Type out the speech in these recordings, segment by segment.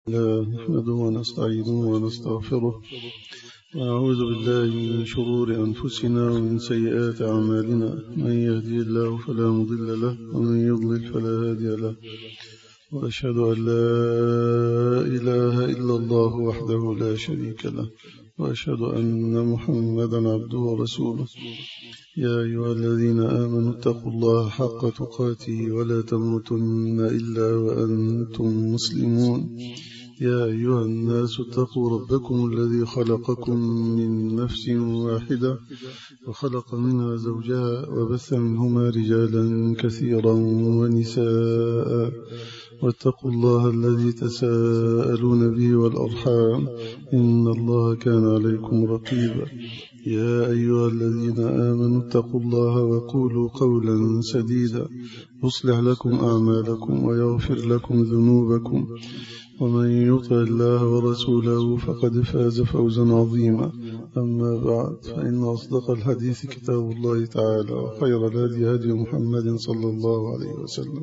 نحمده ونستعينه ونستغفره ونعوذ بالله من شرور أنفسنا ومن سيئات أعمالنا. من يهدي الله فلا مضل له ومن يضلل فلا هادي له، وأشهد أن لا إله إلا الله وحده لا شريك له، وأشهد أن محمدا عبده ورسوله. يا أيها الذين آمنوا اتقوا الله حق تقاته ولا تموتن إلا وأنتم مسلمون. يا أيها الناس اتقوا ربكم الذي خلقكم من نفس واحدة وخلق منها زوجها وبث منهما رجالا كثيرا ونساء، واتقوا الله الذي تساءلون به والأرحام إن الله كان عليكم رقيبا. يا أيها الذين آمنوا اتقوا الله وقولوا قولا سديدا يصلح لكم أعمالكم ويغفر لكم ذنوبكم، ومن يطع الله ورسوله فقد فاز فوزا عظيما. أما بعد، فإن أصدق الحديث كتاب الله تعالى، وخير الهدي هدي محمد صلى الله عليه وسلم،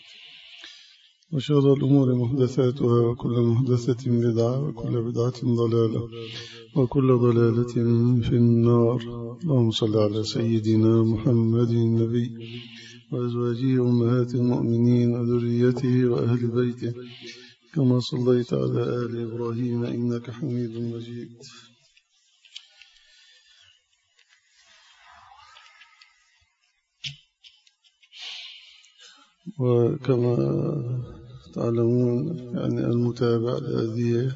وشر الأمور محدثاتها، وكل محدثة بدعة، وكل بدعة ضلالة، وكل ضلالة في النار. اللهم صل على سيدنا محمد النبي وأزواجه أمهات المؤمنين وذريته وأهل بيته كما صليت على آل إبراهيم إنك حميد مجيد. وكما تعلمون يعني المتابع لهذه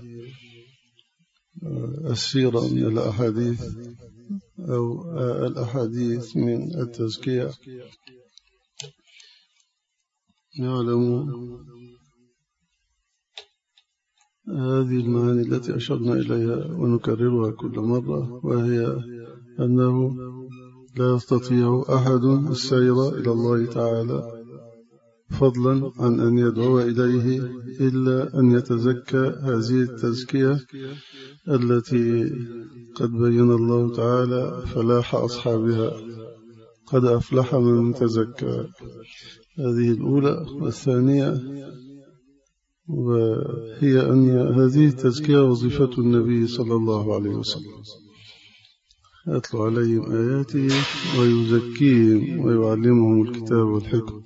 السيرة من الأحاديث أو الأحاديث من التزكية يعلم هذه المعاني التي أشرنا إليها ونكررها كل مرة، وهي أنه لا يستطيع أحد السير إلى الله تعالى فضلا عن أن يدعو إليه إلا أن يتزكى هذه التزكية التي قد بين الله تعالى فلاح أصحابها. قد أفلح من تزكى، هذه الأولى. والثانية وهي أن هذه التزكية وظيفة النبي صلى الله عليه وسلم، يتلو عليهم آياته ويزكيهم ويعلمهم الكتاب والحكم.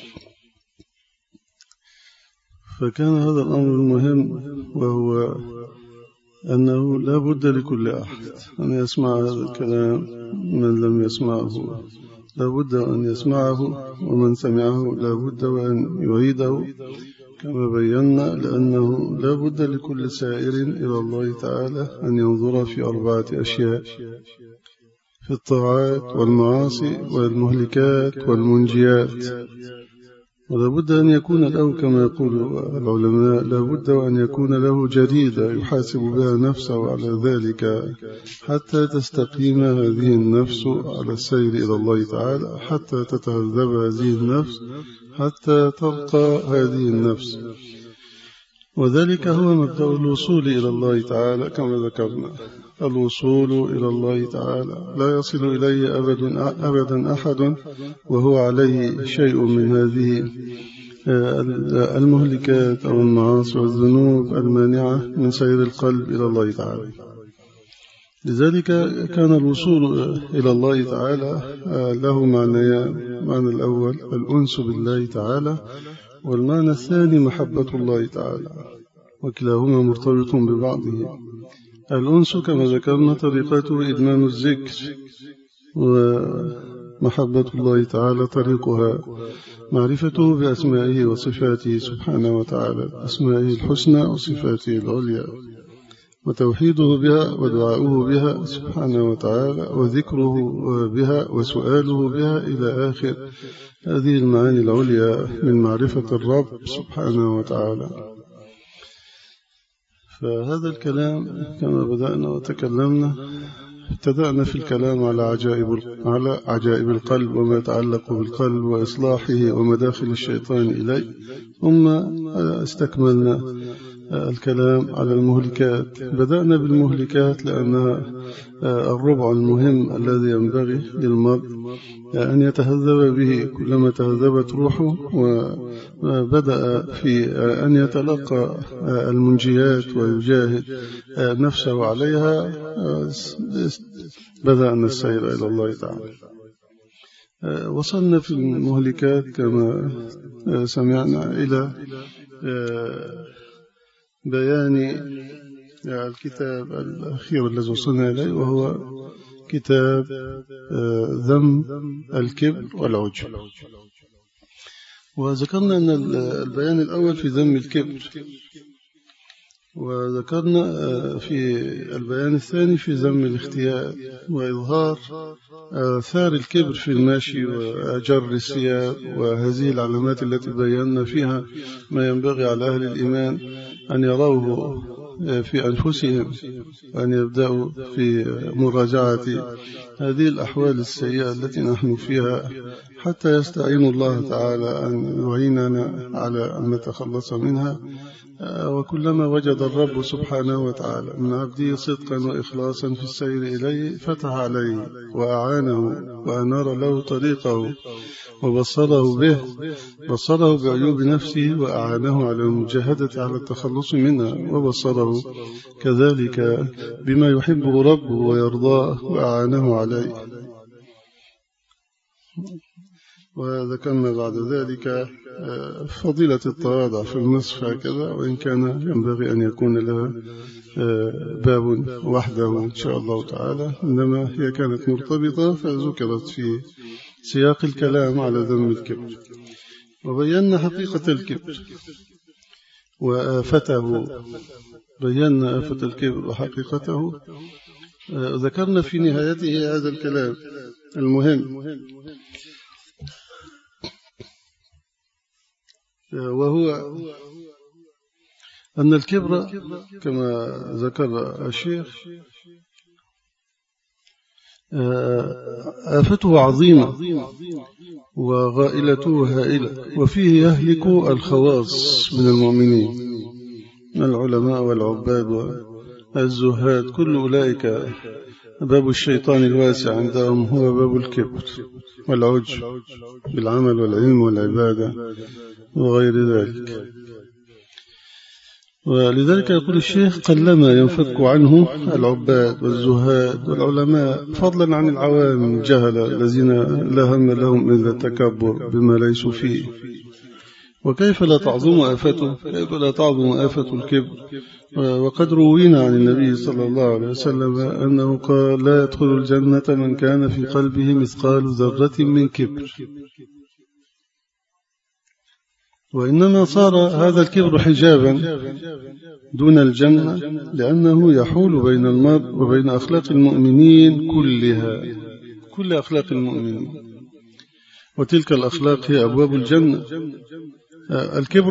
فكان هذا الأمر المهم، وهو أنه لا بد لكل أحد أن يسمع هذا الكلام. من لم يسمعه لا بد أن يسمعه، ومن سمعه لا بد وأن يعيده كما بينا، لأنه لا بد لكل سائر إلى الله تعالى أن ينظر في 4 أشياء: في الطاعات والمعاصي والمهلكات والمنجيات. ولا بد أن يكون له كما يقول العلماء، لا بد أن يكون له جريدة يحاسب بها نفسه على ذلك حتى تستقيم هذه النفس على السير إلى الله تعالى، حتى تتهذب هذه النفس، حتى ترقى هذه النفس. وذلك هو مبدأ الوصول إلى الله تعالى كما ذكرنا. الوصول إلى الله تعالى لا يصل إليه أبدا أحد وهو عليه شيء من هذه المهلكات أو المعاصي والذنوب المانعة من سير القلب إلى الله تعالى. لذلك كان الوصول إلى الله تعالى له معنيان: المعنى الأول الأنس بالله تعالى، والمعنى الثاني محبة الله تعالى، وكلاهما مرتبط ببعضه. الأنس كما ذكرنا طريقته إدمان الذكر، ومحبة الله تعالى طريقها معرفته بأسمائه وصفاته سبحانه وتعالى، أسمائه الحسنى وصفاته العليا، وتوحيده بها ودعاؤه بها سبحانه وتعالى، وذكره بها وسؤاله بها إلى آخر هذه المعاني العليا من معرفة الرب سبحانه وتعالى. فهذا الكلام كما بدأنا وتكلمنا، ابتدأنا في الكلام على عجائب القلب وما يتعلق بالقلب وإصلاحه ومداخل الشيطان إليه، ثم استكملنا الكلام على المهلكات. بدأنا بالمهلكات لأنها الربع المهم الذي ينبغي للمرء أن يتهذب به. كلما تهذبت روحه وبدأ في أن يتلقى المنجيات ويجاهد نفسه عليها بدأنا السير إلى الله تعالى. وصلنا في المهلكات كما سمعنا إلى بيان الكتاب الأخير الذي وصلنا إليه، وهو كتاب ذم الكبر والعجب. وذكرنا أن البيان الأول في ذم الكبر، وذكرنا في البيان الثاني في ذم الاختيار وإظهار آثار الكبر في الماشي وأجر الثياب، وهذه العلامات التي بينا فيها ما ينبغي على أهل الإيمان أن يروه في أنفسهم وأن يبدأوا في مراجعة هذه الأحوال السيئة التي نحن فيها حتى يستعين الله تعالى أن يعيننا على أن نتخلص منها. وكلما وجد الرب سبحانه وتعالى من عبده صدقا وإخلاصا في السير إليه فتح عليه وأعانه وأنار له طريقه وبصره به، بصره بعيوب نفسه وأعانه على المجاهدة على التخلص منها، وبصره كذلك بما يحبه ربه ويرضاه وأعانه عليه. وذكرنا بعد ذلك فضيلة التواضع في النصف هكذا، وإن كان ينبغي أن يكون لها باب وحده إن شاء الله تعالى، إنما هي كانت مرتبطة فذكرت في سياق الكلام على ذم الكبر. وبينا حقيقة الكبر وآفته، بينا آفة الكبر وحقيقته. ذكرنا في نهايته هذا الكلام المهم، وهو أن الكبر كما ذكر الشيخ آفته عظيمة وغائلته هائلة، وفيه يهلك الخواص من المؤمنين، العلماء والعباد والزهاد، كل أولئك باب الشيطان الواسع عندهم هو باب الكبر والعجب بالعمل والعلم والعبادة وغير ذلك. ولذلك يقول الشيخ: قلما ينفك عنه العباد والزهاد والعلماء، فضلا عن العوام الجهلة الذين لا هم لهم إلا التكبر بما ليسوا فيه. وكيف لا تعظم آفته، كيف لا تعظم آفة الكبر؟ وقد روينا عن النبي صلى الله عليه وسلم أنه قال: لا يدخل الجنة من كان في قلبه مثقال ذرة من كبر. وإنما صار هذا الكبر حجابا دون الجنة، لأنه يحول بين المرء وبين أخلاق المؤمنين كلها، كل أخلاق المؤمنين، وتلك الأخلاق هي أبواب الجنة. الكبر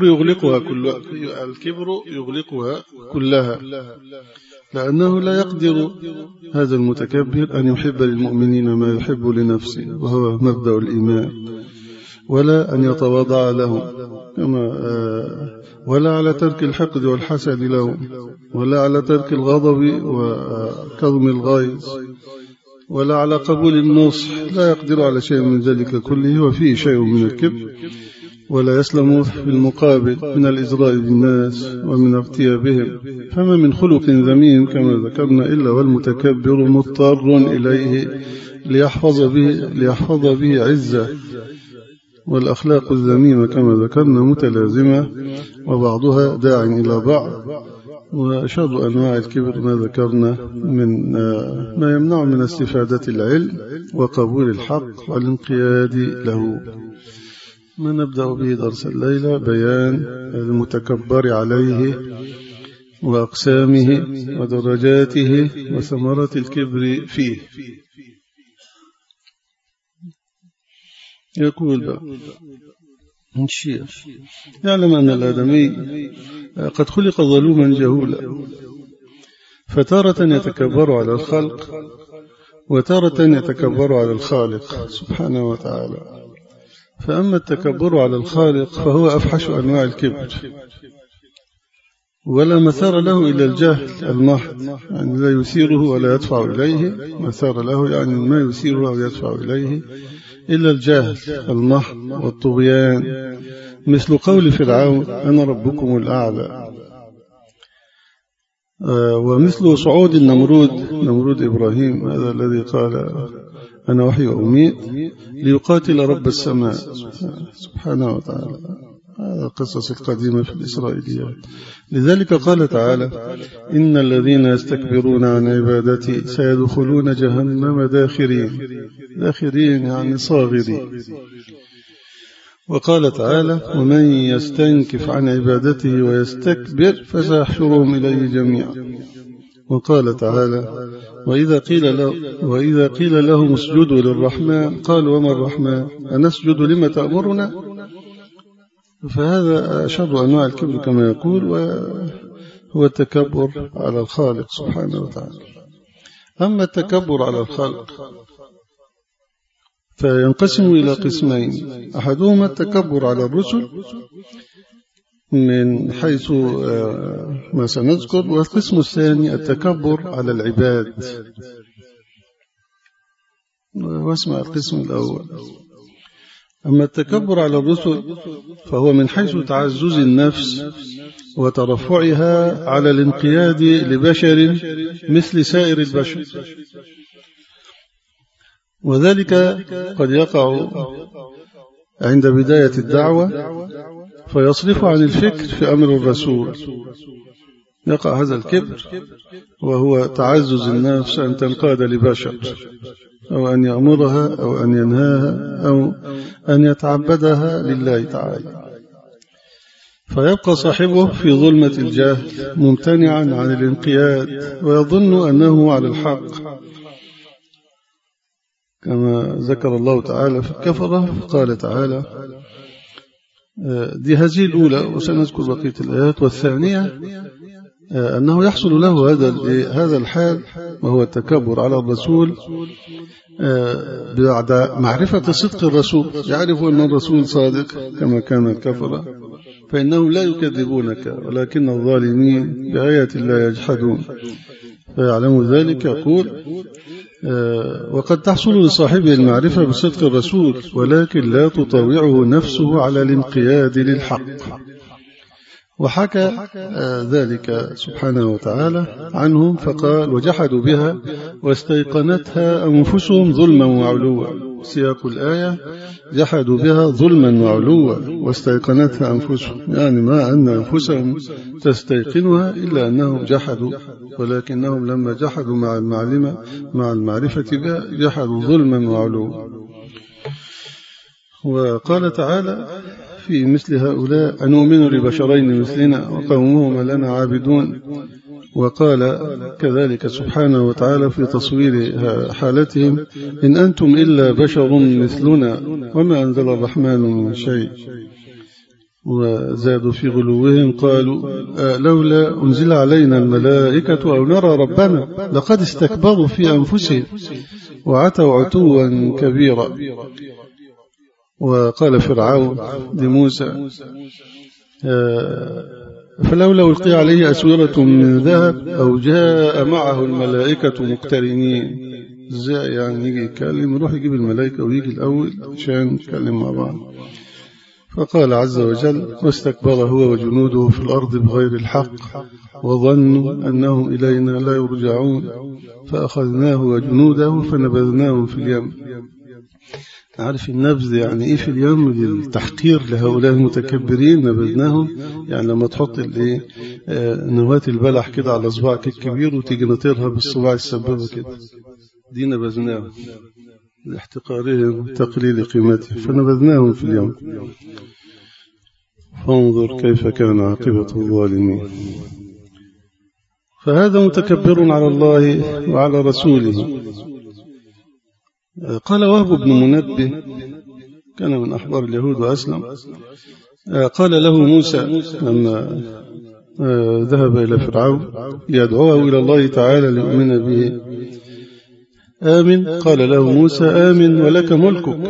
يغلقها كلها، لأنه لا يقدر هذا المتكبر أن يحب للمؤمنين ما يحب لنفسه، وهو مبدأ الإيمان، ولا أن يتواضع لهم، ولا على ترك الحقد والحسد لهم، ولا على ترك الغضب وكظم الغيظ، ولا على قبول النصح. لا يقدر على شيء من ذلك كله، وفيه شيء من الكبر. ولا يسلم في المقابل من الإزراء بالناس ومن اغتيابهم. فما من خلق ذميم كما ذكرنا إلا والمتكبر مضطر إليه ليحفظ به عزة. والأخلاق الذميمة كما ذكرنا متلازمة، وبعضها داع إلى بعض. وشر أنواع الكبر ما ذكرنا من ما يمنع من استفادة العلم وقبول الحق والانقياد له. ما نبدأ به درس الليلة: بيان المتكبر عليه وأقسامه ودرجاته وثمرة الكبر فيه. يقول الشيخ: يعلم أن الآدمي قد خلق ظلوما جهولا، فتارة يتكبر على الخلق وتارة يتكبر على الخالق سبحانه وتعالى. فأما التكبر على الخالق فهو أفحش أنواع الكبر، ولا مثار له إلا الجهل المحض، يعني لا يثيره ولا يدفع إليه. مثار له يعني ما يثيره أو يدفع إليه إلا الجهل المحض والطغيان، مثل قول فرعون أنا ربكم الأعلى. ومثل صعود نمرود إبراهيم، هذا الذي قال أنا أحيي وأميت ليقاتل رب السماء سبحانه وتعالى. هذا القصص القديمة في الإسرائيليات. لذلك قال تعالى إن الذين يستكبرون عن عبادتي سيدخلون جهنم داخرين يعني صاغرين. وقال تعالى ومن يستنكف عن عبادته ويستكبر فسيحشرهم إليه جميعا. وقال تعالى وإذا قيل لهم اسجدوا للرحمن قالوا وما الرحمن أنسجد لما تأمرنا. فهذا أشد أنواع الكبر كما يقول، وهو التكبر على الخالق سبحانه وتعالى. أما التكبر على الخلق فينقسم إلى قسمين، أحدهما التكبر على الرسل من حيث ما سنذكر، والقسم الثاني التكبر على العباد. واسمع القسم الأول. أما التكبر على الرسل فهو من حيث تعزز النفس وترفعها على الانقياد لبشر مثل سائر البشر، وذلك قد يقع عند بداية الدعوة فيصرف عن الفكر في أمر الرسول. يقع هذا الكبر وهو تعزز النفس أن تنقاد لبشر، أو أن يأمرها أو أن ينهاها أو أن يتعبدها لله تعالى، فيبقى صاحبه في ظلمة الجهل ممتنعا عن الانقياد ويظن أنه على الحق، كما ذكر الله تعالى في الكفرة. قال تعالى دي هذه الأولى، وسنذكر بقية الآيات. والثانية أنه يحصل له هذا الحال وهو التكبر على الرسول بعد معرفة صدق الرسول. يعرف أن الرسول صادق كما كان الكفرة، فإنهم لا يكذبونك ولكن الظالمين بآيات الله يجحدون، فيعلم ذلك. يقول وقد تحصل لصاحبه المعرفة بصدق الرسول ولكن لا تطاوعه نفسه على الانقياد للحق. وحكى ذلك سبحانه وتعالى عنهم فقال وجحدوا بها واستيقنتها أنفسهم ظلما وعلوا. سياق الآية جحدوا بها ظلما وعلوا واستيقنتها أنفسهم، يعني ما أن أنفسهم تستيقنها إلا أنهم جحدوا، ولكنهم لما جحدوا مع المعرفة بها جحدوا ظلما وعلوا. وقال تعالى في مثل هؤلاء أنؤمن لبشرين مثلنا وقومهما لنا عابدون. وقال كذلك سبحانه وتعالى في تصوير حالتهم إن أنتم إلا بشر مثلنا وما أنزل الرحمن من شيء. وزادوا في غلوهم قالوا لولا أنزل علينا الملائكة أو نرى ربنا لقد استكبروا في أنفسهم وعتوا عتوا كبيرا. وقال فرعون لموسى فلولا ألقي عليه أسورة من ذهب أو جاء معه الملائكة مقترنين. ازاي يعني يجي يتكلم، يروح يجيب الملائكة ويجي الأول عشان يتكلم مع بعض. فقال عز وجل واستكبر هو وجنوده في الأرض بغير الحق وظنوا أنهم إلينا لا يرجعون فأخذناه وجنوده فنبذناهم في اليم. عارف النبذ يعني إيه في اليم؟ للتحقير لهؤلاء المتكبرين. نبذناهم يعني لما تحط نواة البلح كده على صباعك الكبير وتيجي نطيرها بالصباع السبابة كده، دي نبذناهم لاحتقارهم وتقليل قيمتهم فنبذناهم في اليم. فانظر كيف كان عاقبة الظالمين. فهذا متكبر على الله وعلى رسوله. قال وهب بن منبه كان من أحبار اليهود وأسلم، قال له موسى لما ذهب إلى فرعون يدعوه إلى الله تعالى ليؤمن به آمن. قال له موسى آمن ولك ملكك.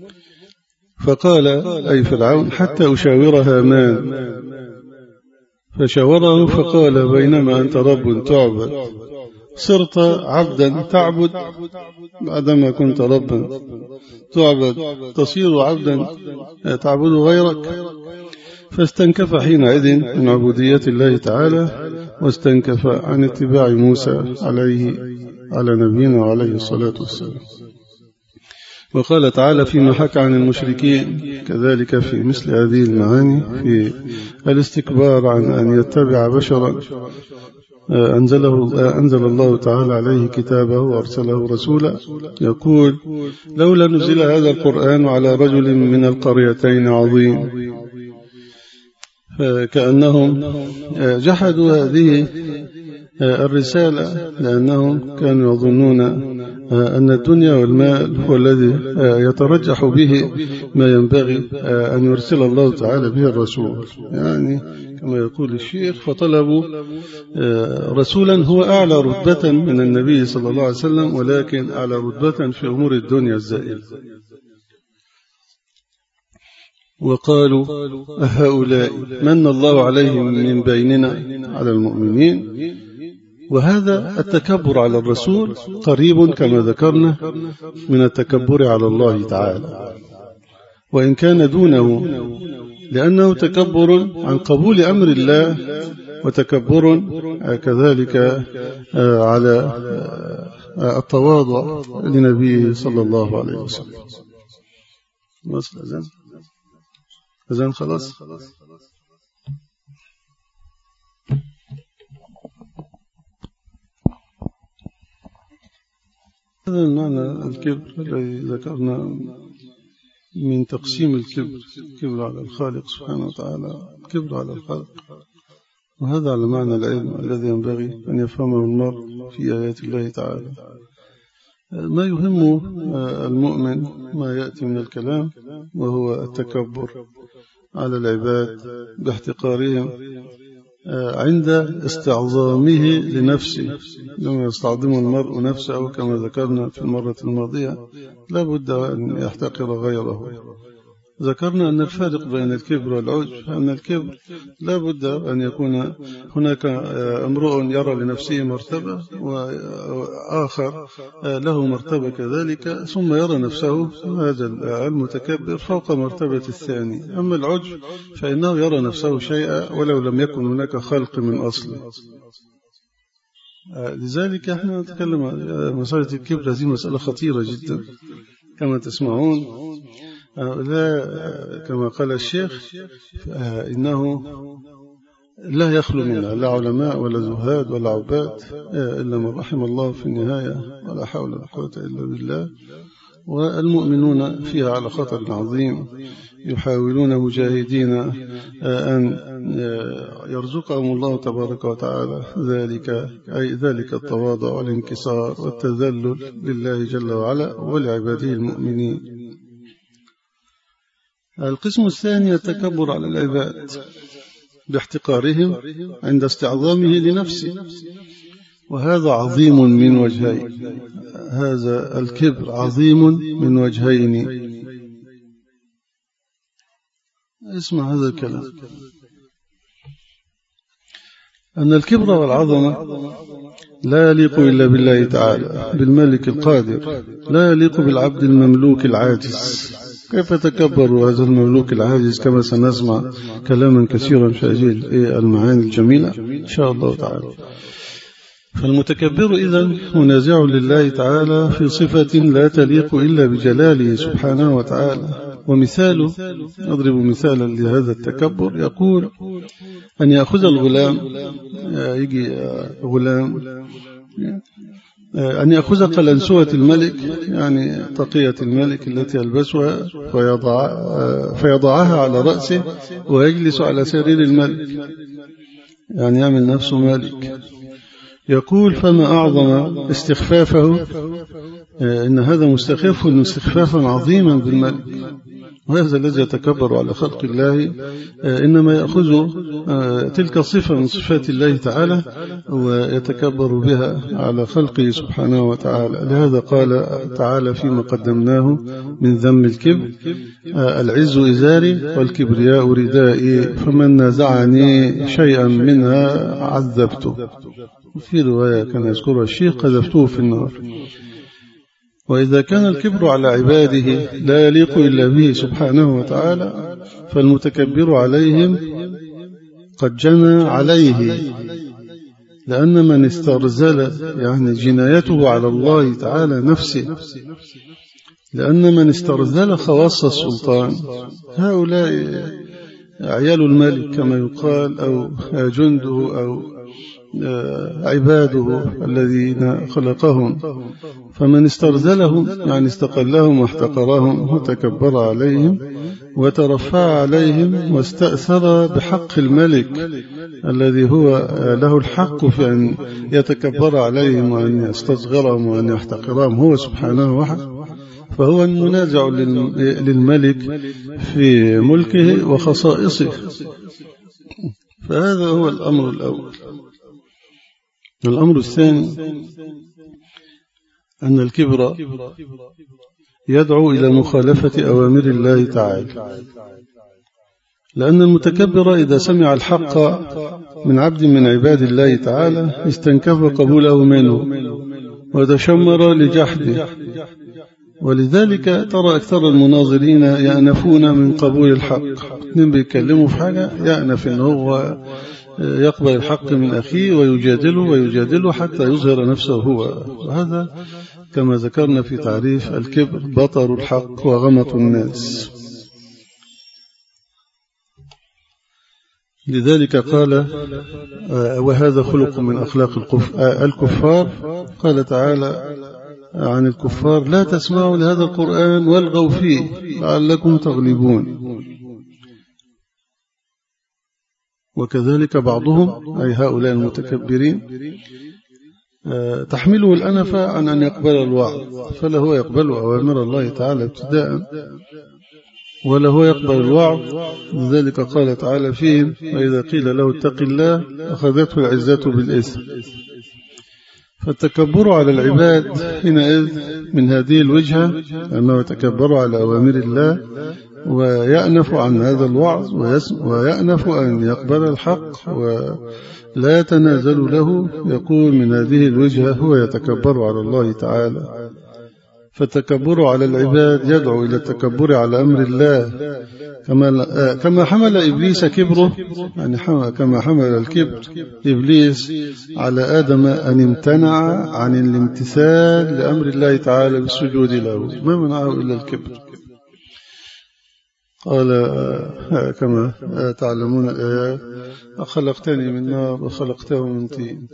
فقال أي فرعون حتى أشاور هامان. فشاوره فقال: بينما أنت رب تعبد صرت عبدا تعبد، بعدما كنت ربا تعبد تصير عبدا تعبد غيرك. فاستنكف حينئذ من عبودية الله تعالى، واستنكف عن اتباع موسى على نبينا عليه الصلاة والسلام. وقال تعالى فيما حكى عن المشركين كذلك في مثل هذه المعاني في الاستكبار عن أن يتبع بشرا أنزل الله تعالى عليه كتابه وأرسله رسولا، يقول: لولا نزل هذا القرآن على رجل من القريتين عظيم. فكأنهم جحدوا هذه الرسالة لأنهم كانوا يظنون أن الدنيا والمال هو الذي يترجح به ما ينبغي أن يرسل الله تعالى به الرسول، يعني كما يقول الشيخ: فطلبوا رسولا هو أعلى رتبة من النبي صلى الله عليه وسلم، ولكن أعلى رتبة في أمور الدنيا الزائلة. وقالوا: هؤلاء من الله عليهم من بيننا على المؤمنين. وهذا التكبر على الرسول قريب كما ذكرنا من التكبر على الله تعالى، وإن كان دونه، لأنه تكبر عن قبول أمر الله، وتكبر كذلك على التواضع لنبيه صلى الله عليه وسلم. أذن خلاص. هذا المعنى الكبر الذي ذكرنا من تقسيم الكبر على الخالق سبحانه وتعالى، الكبر على الخلق، وهذا على معنى العلم الذي ينبغي أن يفهمه المرء في آيات الله تعالى. ما يهم المؤمن ما يأتي من الكلام، وهو التكبر على العباد باحتقارهم عند استعظامه لنفسه. لما يستعظم المرء نفسه كما ذكرنا في المرة الماضية لا بد أن يحتقر غيره. ذكرنا أن الفارق بين الكبر والعجب أن الكبر لا بد أن يكون هناك امرؤ يرى لنفسه مرتبة وآخر له مرتبة كذلك، ثم يرى نفسه هذا المتكبر فوق مرتبة الثاني. أما العجب فإنه يرى نفسه شيئا ولو لم يكن هناك خلق من أصله. لذلك احنا نتكلم عن مسألة الكبر، هذه مسألة خطيرة جدا كما تسمعون. لا كما قال الشيخ إنه لا يخلو منها لا علماء ولا زهاد ولا عباد إلا من رحم الله في النهاية، ولا حول ولا قوة إلا بالله. والمؤمنون فيها على خطر عظيم، يحاولون مجاهدين أن يرزقهم الله تبارك وتعالى ذلك التواضع والانكسار والتذلل لله جل وعلا ولعباده المؤمنين. القسم الثاني التكبر على العباد باحتقارهم عند استعظامه لنفسه، وهذا عظيم من وجهين. هذا الكبر عظيم من وجهين. اسمع هذا الكلام: أن الكبر والعظمة لا يليق إلا بالله تعالى، بالملك القادر، لا يليق بالعبد المملوك العاجز. كيف تكبر هذا المملوك العاجز؟ كما سنسمع كلاما كثيرا في هذه المعاني الجميلة إن شاء الله تعالى. فالمتكبر إذن منازع لله تعالى في صفة لا تليق إلا بجلاله سبحانه وتعالى. ومثاله، أضرب مثالا لهذا التكبر، يقول أن يأخذ الغلام، يجي غلام أن يأخذ قلنسوة الملك، يعني طاقية الملك التي يلبسها، فيضعها على رأسه ويجلس على سرير الملك، يعني يعمل نفسه ملك. يقول: فما أعظم استخفافه، إن هذا مستخف استخفافا عظيما بالملك. وهذا الذي يتكبر على خلق الله إنما يأخذ تلك الصفة من صفات الله تعالى ويتكبر بها على خلقه سبحانه وتعالى. لهذا قال تعالى فيما قدمناه من ذم الكبر: العز إزاري والكبرياء ردائي، فمن نازعني شيئا منها عذبته. وفي رواية كان يذكرها الشيخ: قذفته في النار. وإذا كان الكبر على عباده لا يليق إلا به سبحانه وتعالى، فالمتكبر عليهم قد جنى عليه، لأن من استرزل يعني جنايته على الله تعالى نفسه، لأن من استرزل خواص السلطان هؤلاء عيال الملك كما يقال، أو جنده أو عباده الذين خلقهم، فمن استرزلهم يعني استقلهم واحتقرهم وتكبر عليهم وترفع عليهم واستأثر بحق الملك الذي هو له الحق في أن يتكبر عليهم وأن يستصغرهم وأن يحتقرهم هو سبحانه وحده، فهو المنازع للملك في ملكه وخصائصه. فهذا هو الأمر الأول. الأمر الثاني أن الكبر يدعو إلى مخالفة أوامر الله تعالى، لأن المتكبر إذا سمع الحق من عبد من عباد الله تعالى استنكف قبوله منه وتشمر لجحده، ولذلك ترى أكثر المناظرين يأنفون من قبول الحق. اثنين بيتكلموا في حاجة يأنف إنه هو يقبل الحق من أخيه ويجادله حتى يظهر نفسه هو. وهذا كما ذكرنا في تعريف الكبر بطر الحق وغمط الناس. لذلك قال: وهذا خلق من أخلاق الكفار. قال تعالى عن الكفار: لا تسمعوا لهذا القرآن والغوا فيه لعلكم تغلبون. وكذلك بعضهم أي هؤلاء المتكبرين تحمله الأنف عن أن يقبل الوعظ، فلا هو يقبل أوامر الله تعالى ابتداء ولا هو يقبل الوعظ. لذلك قال تعالى فيهم: وإذا قيل له اتق الله أخذته العزة بالإثم. فالتكبر على العباد حينئذ من هذه الوجهة أنه يتكبر على أوامر الله ويأنف عن هذا الوعظ ويأنف أن يقبل الحق ولا يتنازل له، يقول من هذه الوجهة هو يتكبر على الله تعالى. فالتكبر على العباد يدعو إلى التكبر على أمر الله، كما حمل إبليس كبره، يعني كما حمل الكبر إبليس على آدم أن امتنع عن الامتثال لأمر الله تعالى بالسجود له، ما منعه إلا الكبر. قال كما تعلمون الآيات: خلقتني من نار وخلقته من طين.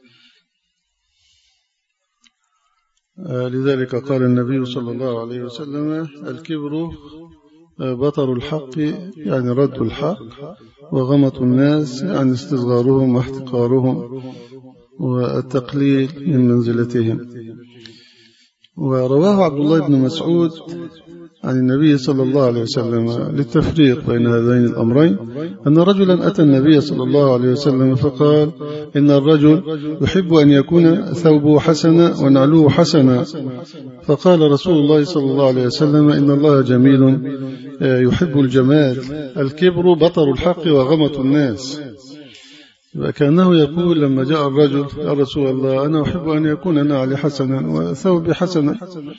لذلك قال النبي صلى الله عليه وسلم: الكبر بطر الحق يعني رد الحق، وغمط الناس يعني استصغارهم واحتقارهم والتقليل من منزلتهم. ورواه عبد الله بن مسعود عن النبي صلى الله عليه وسلم للتفريق بين هذين الأمرين أن رجلا أتى النبي صلى الله عليه وسلم فقال: إن الرجل يحب أن يكون ثوبه حسنا ونعله حسنا. فقال رسول الله صلى الله عليه وسلم: إن الله جميل يحب الجمال. الكبر بطر الحق وغمط الناس. وكأنه يقول لما جاء الرجل: يا رسول الله أنا أحب أن يكون نعلي حسنا وثوبي حسنا.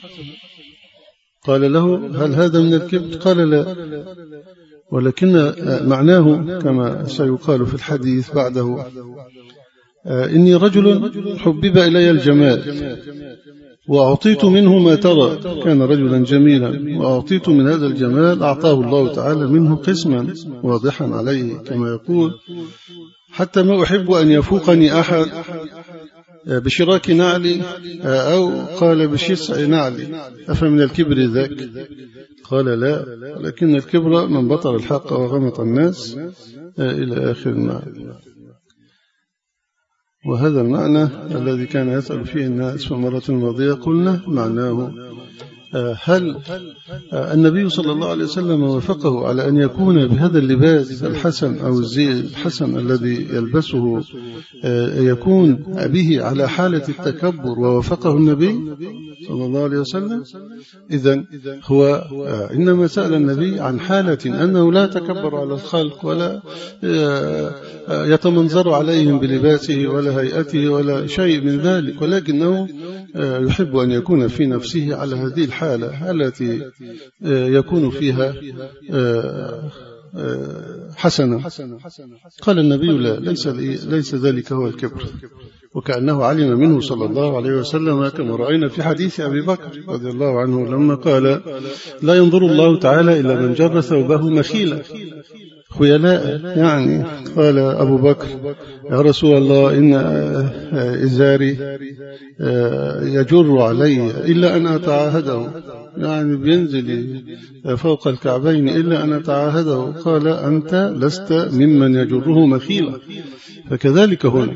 قال له: هل هذا من الكبر؟ قال: لا، ولكن معناه كما سيقال في الحديث بعده: إني رجل حبب إلي الجمال وأعطيت منه ما ترى. كان رجلا جميلا وأعطيت من هذا الجمال أعطاه الله تعالى منه قسما واضحا عليه، كما يقول: حتى ما أحب أن يفوقني أحد بشراك نعلي، أو قال بشسع نعلي، أفمن الكبر ذاك؟ قال: لا، لكن الكبر من بطر الحق وغمط الناس إلى آخر المعنى. وهذا المعنى الذي كان يسأل فيه الناس في المرة الماضية قلنا معناه هل النبي صلى الله عليه وسلم وافقه على أن يكون بهذا اللباس الحسن أو الزي الحسن الذي يلبسه يكون به على حالة التكبر ووافقه النبي صلى الله عليه وسلم؟ إذن هو إنما سأل النبي عن حالة أنه لا يتكبر على الخلق ولا يتمنظر عليهم بلباسه ولا هيئته ولا شيء من ذلك، ولكنه يحب أن يكون في نفسه على هذه الحالة التي يكون فيها حسنا. قال النبي لا، ليس ذلك هو الكبر، وكأنه علم منه صلى الله عليه وسلم كما رأينا في حديث أبي بكر رضي الله عنه لما قال لا ينظر الله تعالى إلى من جر ثوبه مخيلا خيلاء، يعني قال أبو بكر يا رسول الله إن إزاري يجر علي إلا أن أتعاهده، يعني بينزل فوق الكعبين إلا أن أتعاهده. قال أنت لست ممن يجره مخيلا. فكذلك هنا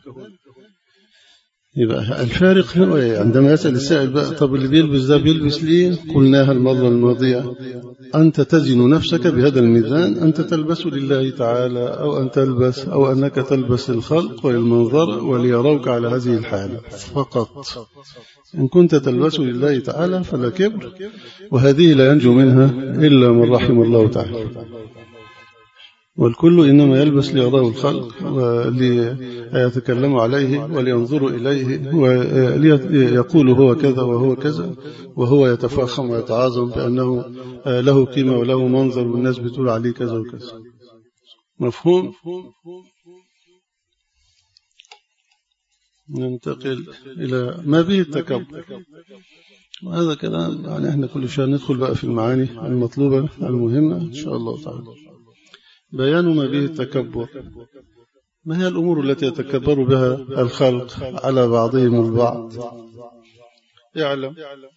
يبقى الفارق هو عندما يسأل السائل بقى طب اللي بيلبس ده بيلبس ليه؟ قلناها المرة الماضية أنت تزن نفسك بهذا الميزان، أنت تلبس لله تعالى أو أنك تلبس الخلق والمنظر وليروك على هذه الحالة فقط. إن كنت تلبس لله تعالى فلا كبر، وهذه لا ينجو منها إلا من رحم الله تعالى. والكل إنما يلبس ليراه الخلق وليتكلم عليه ولينظروا إليه وليقول هو كذا وهو كذا، وهو يتفاخم ويتعاظم بأنه له قيمة وله منظر والناس بتقول عليه كذا وكذا. مفهوم؟ ننتقل إلى ما به التكبر. وهذا كلام يعني احنا كل شيء ندخل بقى في المعاني المطلوبة المهمة إن شاء الله تعالى. بيان ما به التكبر. ما هي الأمور التي يتكبر بها الخلق على بعضهم البعض؟ يعلم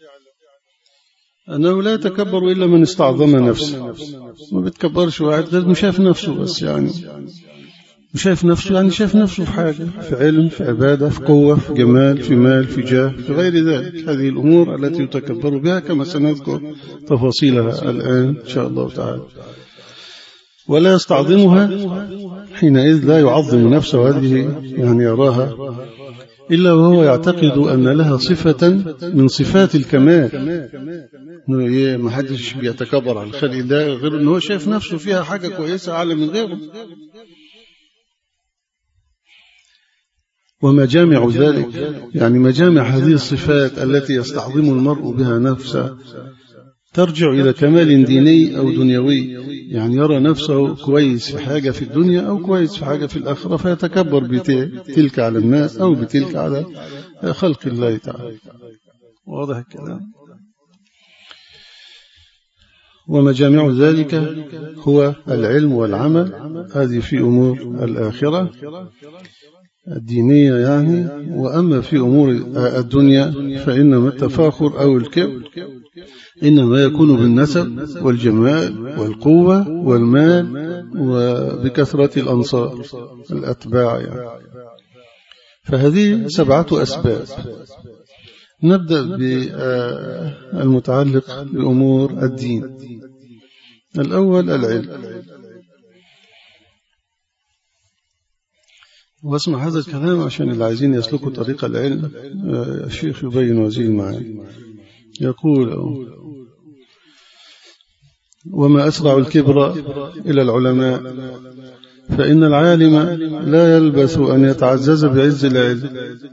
أنه لا يتكبر إلا من استعظم نفسه. ما بيتكبرش واحد غير شايف نفسه بس، يعني شايف نفسه يعني شايف نفسه في حاجة، في علم، في عبادة، في قوة، في جمال، في مال، في جاه، في غير ذلك. هذه الأمور التي يتكبر بها كما سنذكر تفاصيلها الآن إن شاء الله تعالى. ولا يستعظمها حينئذ لا يعظم نفسه هذه، يعني يراها إلا وهو يعتقد أن لها صفة من صفات الكمال. ما حدش بيتكبر على الخلق ده غير أنه شايف نفسه فيها حاجة كويسة أعلى من غيره. ومجامع ذلك يعني مجامع هذه الصفات التي يستعظم المرء بها نفسه ترجع إلى كمال ديني أو دنيوي، يعني يرى نفسه كويس في حاجة في الدنيا أو كويس في حاجة في الآخرة فيتكبر بتلك على الناس أو بتلك على خلق الله تعالى. واضح الكلام؟ ومجامع ذلك هو العلم والعمل، هذه في أمور الآخرة الدينية يعني. وأما في أمور الدنيا فإنما التفاخر أو الكبر إنما يكون بالنسب والجمال والقوة والمال وبكثرة الأنصار الأتباع يعني. فهذه 7 أسباب. نبدأ بالمتعلق بأمور الدين. الأول العلم. واسمع هذا الكلام عشان اللي عايزين يسلكوا طريق العلم. الشيخ يبين وزير معي يقول وما أسرع الكبر إلى العلماء، فإن العالم لا يلبث أن يتعزز بعز العلم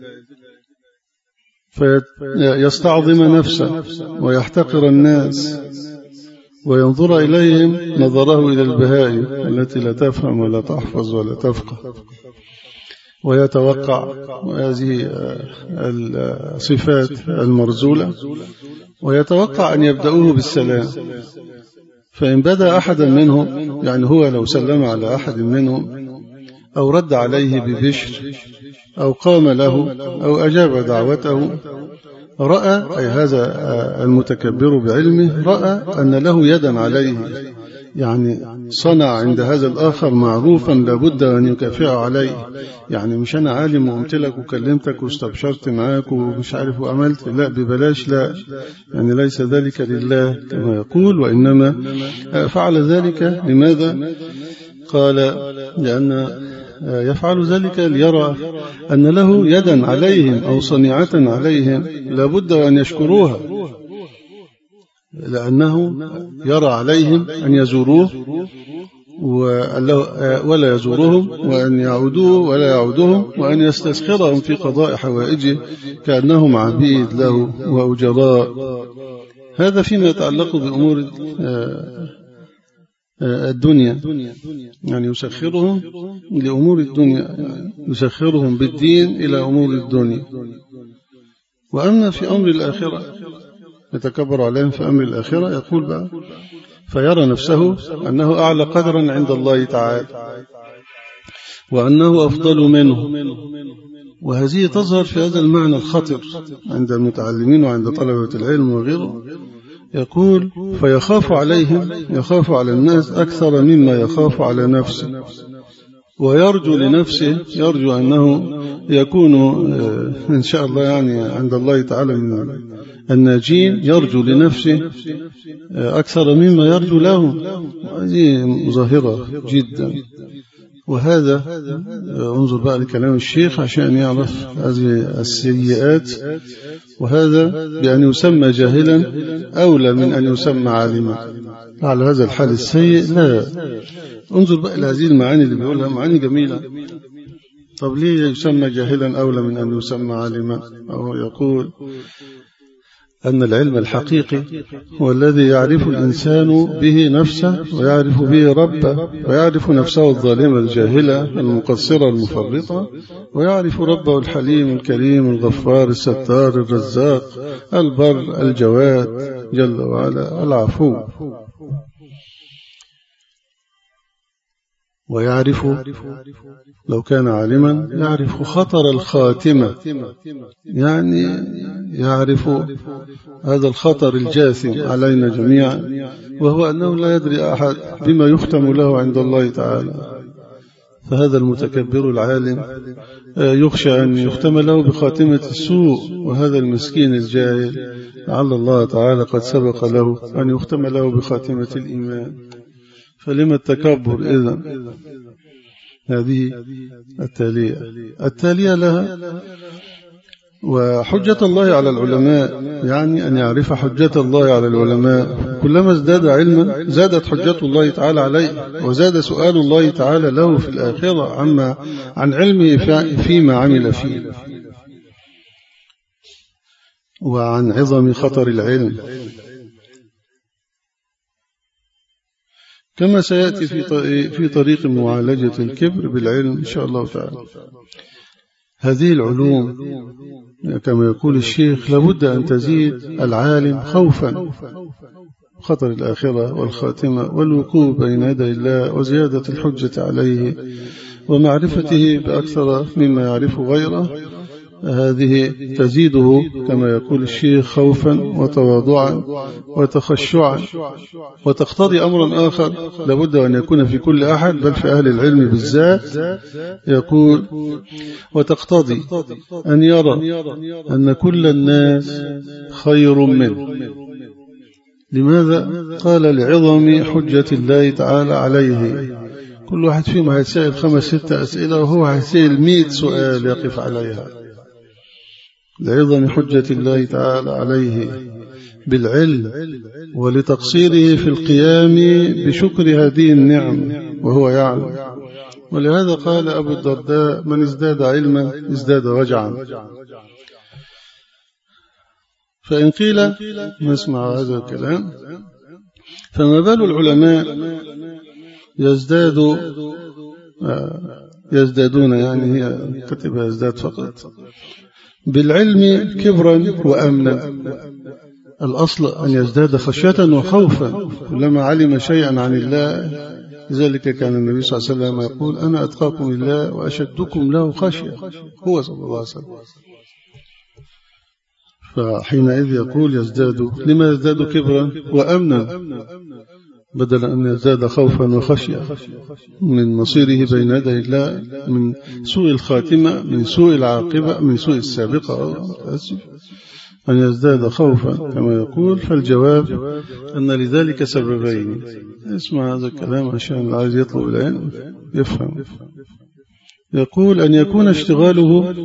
فيستعظم نفسه ويحتقر الناس وينظر إليهم نظره إلى البهائم التي لا تفهم ولا تحفظ ولا تفقه، ويتوقع هذه الصفات المرزولة ويتوقع أن يبدأوه بالسلام. فإن بدأ أحدا منهم، يعني هو لو سلم على أحد منهم أو رد عليه ببشر أو قام له أو أجاب دعوته، رأى أي هذا المتكبر بعلمه رأى أن له يدا عليه، يعني صنع عند هذا الآخر معروفا لابد أن يكافئه عليه. يعني مش أنا عالم وقمت لك وكلمتك واستبشرت معاك ومش عارف وعملت، لا ببلاش، لا، يعني ليس ذلك لله كما يقول، وإنما فعل ذلك لماذا؟ قال لأن يفعل ذلك ليرى أن له يدا عليهم أو صنيعة عليهم لابد أن يشكروها، لأنه يرى عليهم أن يزوروه ولا يزورهم، وأن يعودوه ولا يعودهم، وأن يستسخرهم في قضاء حوائجه كأنهم عبيد له وأجراء. هذا فيما يتعلق بأمور الدنيا، يعني يسخرهم لأمور الدنيا، يسخرهم بالدين إلى أمور الدنيا. وأما في أمر الآخرة يتكبر عليهم في أمر الآخرة، يقول بقى فيرى نفسه أنه أعلى قدرا عند الله تعالى وأنه أفضل منه. وهذه تظهر في هذا المعنى الخطر عند المتعلمين وعند طلبة العلم وغيره. يقول فيخاف عليهم، يخاف على الناس أكثر مما يخاف على نفسه، ويرجو لنفسه، يرجو أنه يكون إن شاء الله يعني عند الله تعالى من الناجين، يرجو لنفسه أكثر مما يرجو لهم. هذه ظاهرة جدا. وهذا انظر بقى لكلام الشيخ عشان يعرف هذه السيئات، وهذا بأن يسمى جاهلا أولى من أن يسمى عالما. على هذا الحال السيء لا. انظر بقى لهذه المعاني اللي بيقولها، معاني جميلة. طب ليه يسمى جاهلا أولى من أن يسمى عالما؟ أو يقول أن العلم الحقيقي هو الذي يعرف الإنسان به نفسه ويعرف به ربه، ويعرف نفسه الظالمة الجاهلة المقصرة المفرطة، ويعرف ربه الحليم الكريم الغفار الستار الرزاق البر الجواد جل وعلا العفو. ويعرف لو كان عالما يعرف خطر الخاتمة، يعني يعرف هذا الخطر الجاثم علينا جميعا، وهو أنه لا يدري أحد بما يختم له عند الله تعالى. فهذا المتكبر العالم يخشى أن يختم له بخاتمة السوء، وهذا المسكين الجاهل لعل الله تعالى قد سبق له أن يختم له بخاتمة الإيمان. فلما التكبر إذن؟ هذه التالية لها. وحجة الله على العلماء، يعني أن يعرف حجة الله على العلماء. كلما ازداد علما زادت حجة الله تعالى عليه، وزاد سؤال الله تعالى له في الآخرة عن علمه فيما عمل فيه، وعن عظم خطر العلم. كما سيأتي في طريق معالجة الكبر بالعلم إن شاء الله تعالى. هذه العلوم كما يقول الشيخ لابد أن تزيد العالم خوفا خطر الآخرة والخاتمة والوقوف بين يدي الله، وزيادة الحجة عليه، ومعرفته بأكثر مما يعرف غيره. هذه تزيده كما يقول الشيخ خوفا وتواضعا وتخشعا، وتقتضي أمرا آخر لابد أن يكون في كل أحد، بل في أهل العلم بالذات. يقول وتقتضي أن يرى أن كل الناس خير منه. لماذا؟ قال لعظم حجة الله تعالى عليه. كل واحد فيهم هيتسأل 5-6 أسئلة، وهو هيتسأل 100 سؤال يقف عليها. لعظم حجة الله تعالى عليه بالعلم، ولتقصيره في القيام بشكر هذه النعم وهو يعلم. ولهذا قال أبو الدرداء من ازداد علما ازداد وجعا. فإن قيل نسمع هذا الكلام، فما بال العلماء يزدادون، يعني هي كتبها يزداد فقط، بالعلم كبرا وأمنا. الأصل أن يزداد خشية وخوفا كلما علم شيئا عن الله. لذلك كان النبي صلى الله عليه وسلم يقول أنا أتقاكم الله وأشدكم له خشية، هو صلى الله عليه وسلم. فحينئذ يقول يزداد. لما يزداد كبرا وأمنا؟ بدل أن يزداد خوفا وخشية من مصيره بين يدي الله، من سوء الخاتمة، من سوء العاقبة، من سوء السابقة، أن يزداد خوفا كما يقول. فالجواب أن لذلك سببين. اسمع هذا الكلام عشان عايز يطلب العلم يفهم. يقول أن يكون اشتغاله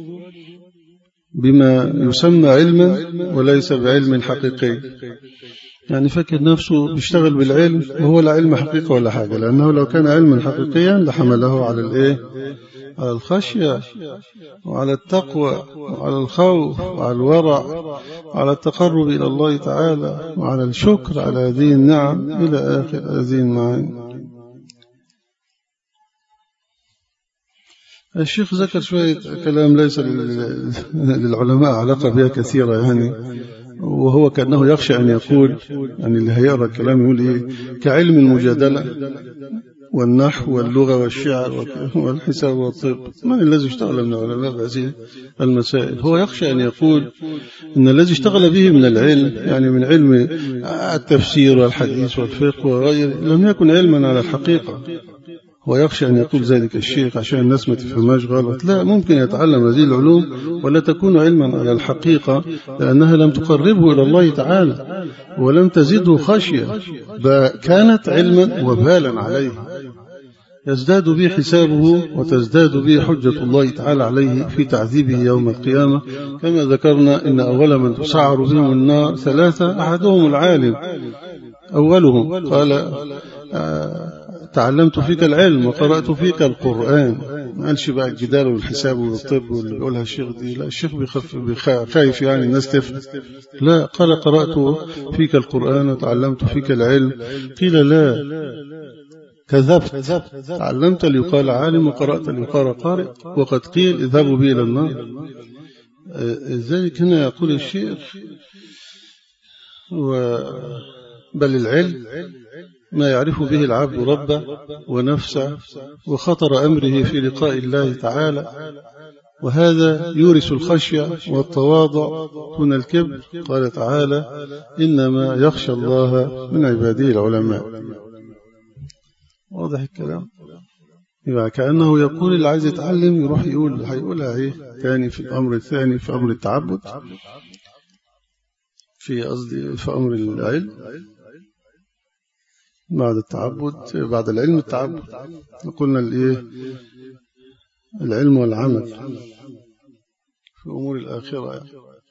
بما يسمى علما وليس بعلم حقيقي، يعني فكر نفسه بيشتغل بالعلم وهو لا علم حقيقي ولا حاجة، لأنه لو كان علما حقيقيا لحمله على على الخشية وعلى التقوى وعلى الخوف وعلى الورع وعلى التقرب إلى الله تعالى وعلى الشكر على هذه النعم إلى آخر هذه المعاني. الشيخ ذكر شوية كلام ليس للعلماء علاقة بها كثيرة يعني، وهو كأنه يخشى أن يقول، يعني اللي هيقرأ الكلام يقول كعلم المجادلة والنحو واللغة والشعر والحساب والطب. من الذي اشتغل من العلماء بهذه المسائل؟ هو يخشى أن يقول إن الذي اشتغل به من العلم، يعني من علم التفسير والحديث والفقه وغيره، لم يكن علما على الحقيقة. هو يخشى أن يقول ذلك الشيخ عشان الناس ما تفهماش غلط. لا، ممكن يتعلم هذه العلوم ولا تكون علما على الحقيقة، لأنها لم تقربه إلى الله تعالى ولم تزده خشية، كانت علما وبالا عليه يزداد به حسابه وتزداد به حجة الله تعالى عليه في تعذيبه يوم القيامة. كما ذكرنا إن أول من تسعر بهم النار ثلاثة، أحدهم العالم، أولهم قال تعلمت فيك العلم وقرأت فيك القرآن. ما قالش بقى الجدال والحساب والطب واللي بيقولها الشيخ دي، لا، الشيخ خايف يعني الناس تفهم. لا، قال قرأت فيك القرآن وتعلمت فيك العلم. قيل لا، كذبت، تعلمت ليقال عالم وقرأت ليقال قارئ، وقد قيل اذهبوا بي إلى النار. ذلك هنا يقول الشيخ بل العلم ما يعرف به العبد ربه ونفسه وخطر أمره في لقاء الله تعالى، وهذا يورث الخشية والتواضع دون الكبر. قال تعالى إنما يخشى الله من عباده العلماء. واضح الكلام؟ يبقى كأنه يقول اللي عايز يتعلم يروح هيقولها تاني في الأمر الثاني، في أمر التعبد، في أمر العلم بعد التعبد، بعد العلم التعبد. قلنا العلم والعمل في أمور الآخرة.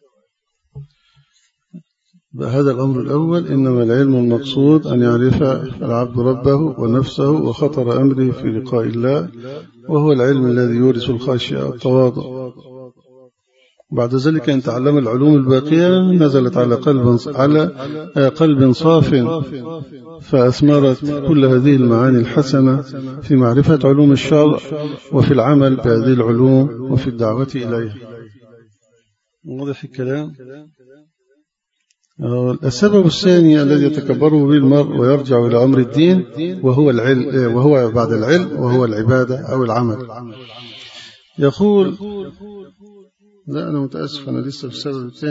هذا الأمر الأول، إنما العلم المقصود أن يعرف العبد ربه ونفسه وخطر أمره في لقاء الله، وهو العلم الذي يورث الخشية والتواضع. بعد ذلك أن تعلم العلوم الباقية نزلت على قلب صاف، فأثمرت كل هذه المعاني الحسنة في معرفة علوم الشرع وفي العمل بهذه العلوم وفي الدعوة إليها. واضح الكلام؟ السبب الثاني الذي يتكبره به المرء ويرجع إلى أمر الدين وهو بعد العلم وهو العبادة أو العمل. يقول لا، أنا متأسف، أنا لسه في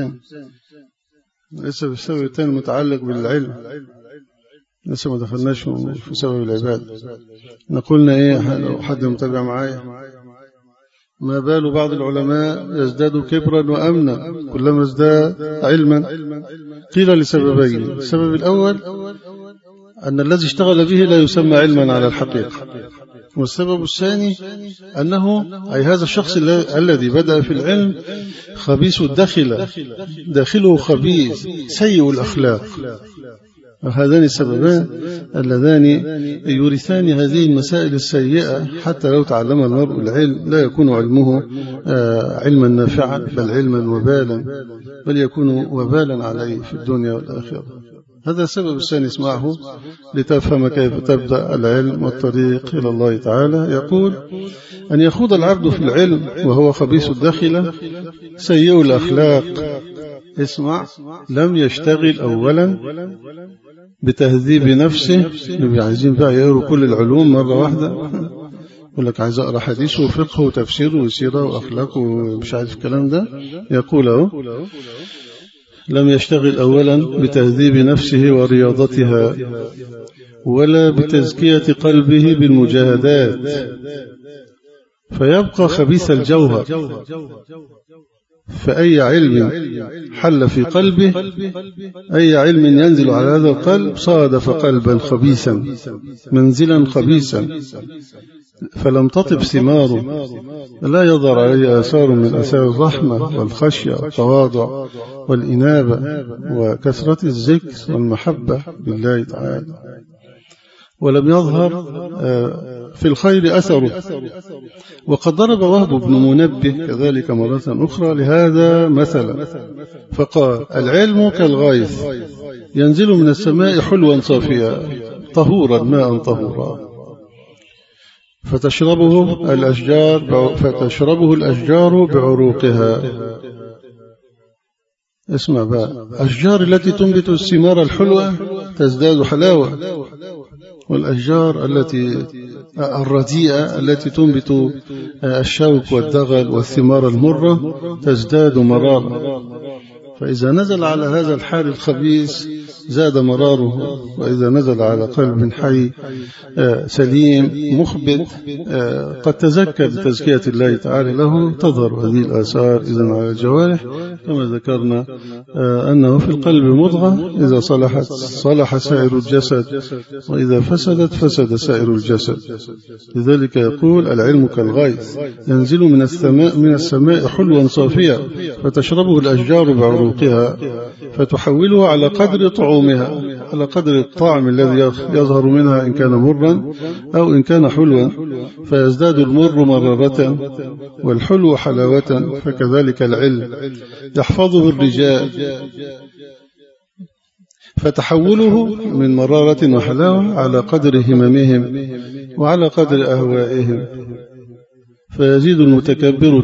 السبب الثاني متعلق بالعلم، لسه ما دخلناش في سبب العبادة. نقولنا لو حد متابع معايا، ما بال بعض العلماء يزداد كبرا وأمنا كلما ازداد علما؟ قيل لسببين. السبب الأول أن الذي اشتغل به لا يسمى علما على الحقيقة، والسبب الثاني أنه أي هذا الشخص الذي بدأ في العلم خبيث داخله خبيث سيء الأخلاق. وهذان السببان اللذان يورثان هذه المسائل السيئة. حتى لو تعلم المرء العلم لا يكون علمه علما نافعا، بل علما وبالا، بل يكون وبالا عليه في الدنيا والآخرة. هذا السبب الثاني، اسمعه لتفهم كيف تبدأ العلم والطريق إلى الله تعالى. يقول أن يخوض العبد في العلم وهو خبيث الداخلة سيء الأخلاق. اسمع، لم يشتغل أولا بتهذيب نفسه. اللي عايزين بقى يقروا كل العلوم مرة واحدة، يقول لك عايز أقرأ حديث وفقه وتفسير وسيرة وأخلاق ومش عارف الكلام ده. يقول لم يشتغل أولا بتهذيب نفسه ورياضتها ولا بتزكية قلبه بالمجاهدات، فيبقى خبيث الجوهر. فأي علم حل في قلبه، أي علم ينزل على هذا القلب صادف قلبا خبيثا منزلا خبيثا، فلم تطب ثماره، لا يظهر عليه آثار من آثار الرحمة والخشية والتواضع والإنابة وكثرة الذكر والمحبة بالله تعالى، ولم يظهر في الخير أثره. وقد ضرب وهب بن منبه كذلك مرة أخرى لهذا مثلا فقال: العلم كالغيث ينزل من السماء حلوا صافيا طهورا ماء طهورا، فتشربه الأشجار بعروقها. اسمع بقى، الأشجار التي تنبت الثمار الحلوة تزداد حلاوة، والأشجار الرديئة التي تنبت الشوك والدغل والثمار المرة تزداد مرارة. فإذا نزل على هذا الحال الخبيث زاد مراره، وإذا نزل على قلب حي سليم مخبت قد تزكى بتزكية الله تعالى له تظهر هذه الآثار إذن على الجوارح، كما ذكرنا أنه في القلب مضغة إذا صلحت صلح سائر الجسد، وإذا فسدت فسد سائر الجسد. لذلك يقول: العلم كالغيث ينزل من السماء حلوا صافيا فتشربه الأشجار بعروقها فتحوله على قدر طعومها، على قدر الطعم الذي يظهر منها إن كان مرا أو إن كان حلوا، فيزداد المر مرارة والحلو حلاوة. فكذلك العلم يحفظه الرجال، فتحوله من مرارة وحلاوة على قدر هممهم وعلى قدر أهوائهم، فيزيد المتكبر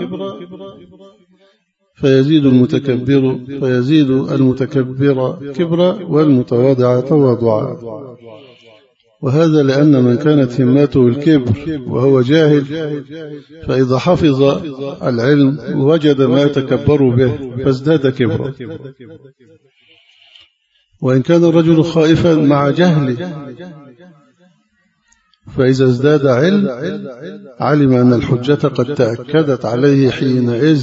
كبرا والمتواضع تواضعا. وهذا لأن من كانت همته الكبر وهو جاهل، فإذا حفظ العلم وجد ما يتكبر به فازداد كبرا. وإن كان الرجل خائفا مع جهله، فإذا ازداد علم أن الحجة قد تأكدت عليه حينئذ،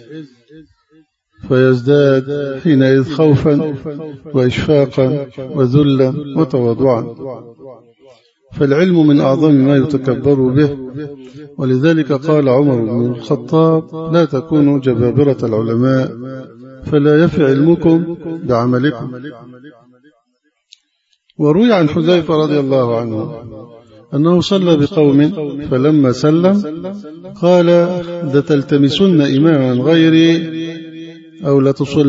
فيزداد حينئذ خوفا وإشفاقا وذلا وتواضعا. فالعلم من أعظم ما يتكبر به، ولذلك قال عمر بن الخطاب: لا تكونوا جبابرة العلماء فلا يفي علمكم بعملكم. وروي عن حذيفة رضي الله عنه أنه صلى بقوم فلما سلم قال: لتلتمسن إماما غيري أو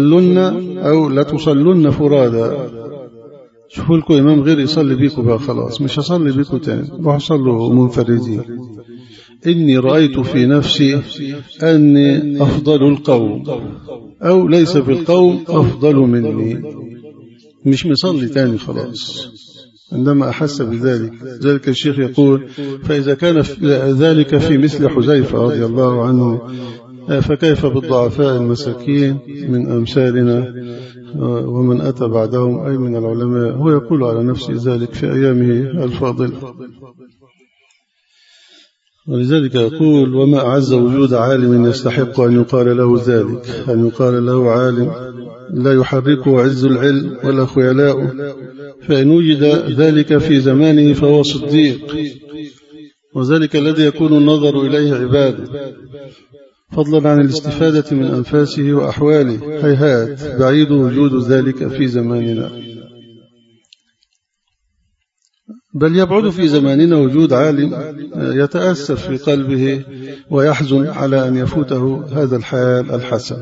لتصلن فرادا. شوفوا لكم إمام غير يصلي بيكم بقى، خلاص مش هصلي بيكم تاني، روح صلوا منفردين. إني رأيت في نفسي أني أفضل القوم، أو ليس في القوم أفضل مني، مش مصلي تاني خلاص عندما أحس بذلك. ذلك الشيخ يقول: فإذا كان ذلك في مثل حذيفة رضي الله عنه، فكيف بالضعفاء المساكين من أمثالنا ومن أتى بعدهم أي من العلماء. هو يقول على نفسه ذلك في أيامه الفاضلة. ولذلك يقول: وما أعز وجود عالم يستحق أن يقال له ذلك، أن يقال له عالم لا يحركه عز العلم ولا خيلاؤه، فإن وجد ذلك في زمانه فهو صديق، وذلك الذي يكون النظر إليه عباده، فضلا عن الاستفادة من أنفاسه وأحواله. هيهات بعيد وجود ذلك في زماننا، بل يبعد في زماننا وجود عالم يتأسف في قلبه ويحزن على أن يفوته هذا الحال الحسن.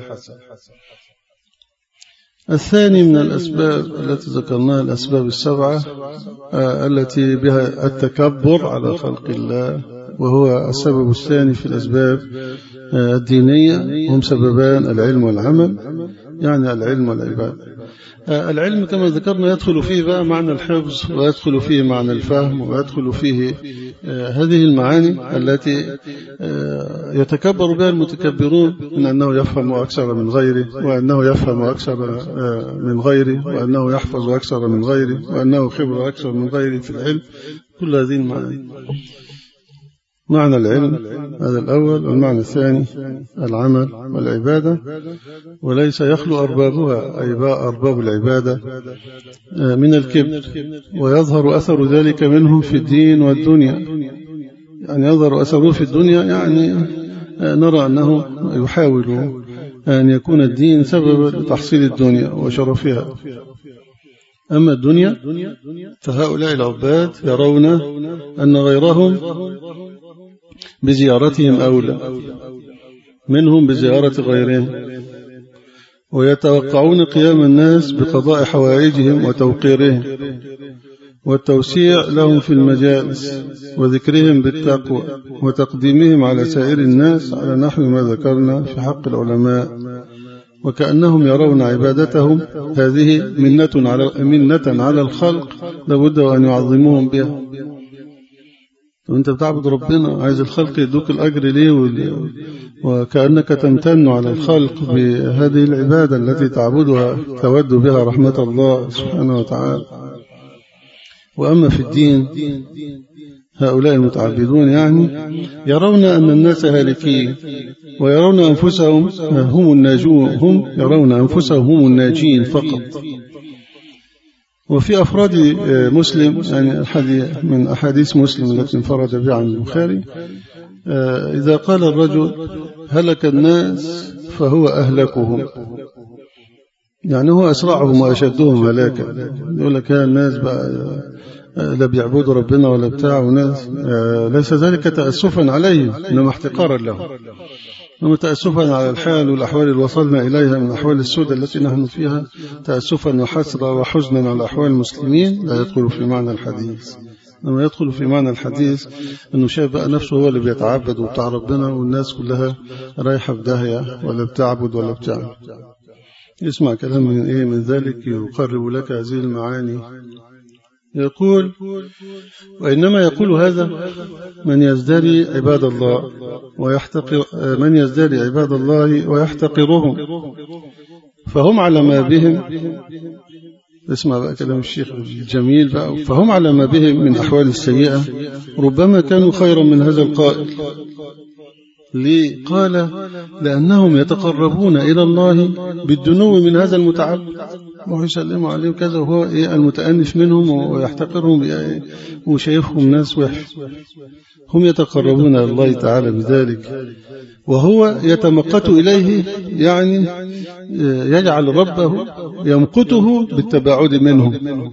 الثاني من الأسباب التي ذكرناها، الأسباب السبعة التي بها التكبر على خلق الله، وهو السبب الثاني في الأسباب الدينية، هم سببان العلم والعمل، يعني العلم والعبادة. العلم كما ذكرنا يدخل فيه بقى معنى الحفظ، ويدخل فيه معنى الفهم، ويدخل فيه هذه المعاني التي يتكبر بها المتكبرون من أنه يفهم أكثر من غيره، وأنه يفهم أكثر من غيره، وأنه يحفظ أكثر من غيره، وأنه خبر أكثر من غيره في العلم. كل هذه المعاني. معنى العلم هذا الأول، والمعنى الثاني العمل والعبادة، وليس يخلو أربابها أي أرباب العبادة من الكبر، ويظهر أثر ذلك منهم في الدين والدنيا. يعني يظهر أثره في الدنيا، يعني نرى أنه يحاول أن يكون الدين سببا لتحصيل الدنيا وشرفها. أما الدنيا فهؤلاء العباد يرون أن غيرهم بزيارتهم أولى منهم بزيارة غيرهم، ويتوقعون قيام الناس بقضاء حوائجهم وتوقيرهم والتوسيع لهم في المجالس وذكرهم بالتقوى وتقديمهم على سائر الناس على نحو ما ذكرنا في حق العلماء، وكأنهم يرون عبادتهم هذه منة على الخلق لابد أن يعظموهم بها. وانت بتعبد ربنا عايز الخلق يدوك الأجر ليه؟ وكأنك تمتن على الخلق بهذه العبادة التي تعبدها تود بها رحمة الله سبحانه وتعالى. وأما في الدين هؤلاء المتعبدون يعني يرون أن الناس هالكين، ويرون أنفسهم هم الناجون، هم يرون أنفسهم هم الناجين فقط. وفي أفراد مسلم، يعني من أحاديث مسلم التي انفرد بها عن البخاري، إذا قال الرجل هلك الناس فهو أهلكهم، يعني هو أسرعهم وأشدهم هلاكا. يقول لك يا الناس بقى لا بيعبدوا ربنا ولا بتاع وناس، ليس ذلك تأسفا عليهم إنما احتقارا لهم، إنما تأسفا على الحال والأحوال اللي وصلنا إليها من أحوال السودة التي نحن فيها، تأسفا وحسرا وحزنا على أحوال المسلمين. لا يدخل في معنى الحديث، إنما يدخل في معنى الحديث أنه شايف بقى نفسه هو اللي بيتعبد وبتاع ربنا، والناس كلها رايحة بداهية ولا بتعبد ولا بتاع. اسمع كلام من ذلك يقرب لك هذه المعاني. يقول وإنما يقول هذا من يزدري عباد الله ويحتقرهم، فهم على ما بهم. اسمع بقى كلام الشيخ الجميل بقى. فهم على ما بهم من أحوال السيئة ربما كانوا خيرا من هذا القائل. ليه؟ قال لأنهم يتقربون إلى الله بالدنو من هذا المتعبد، ويسلموا عليه كذا، وهو المتأنف منهم ويحتقرهم وشايفهم ناس وحش. هم يتقربون إلى الله تعالى بذلك، وهو يتمقت إليه، يعني يجعل ربه يمقته بالتباعد منهم.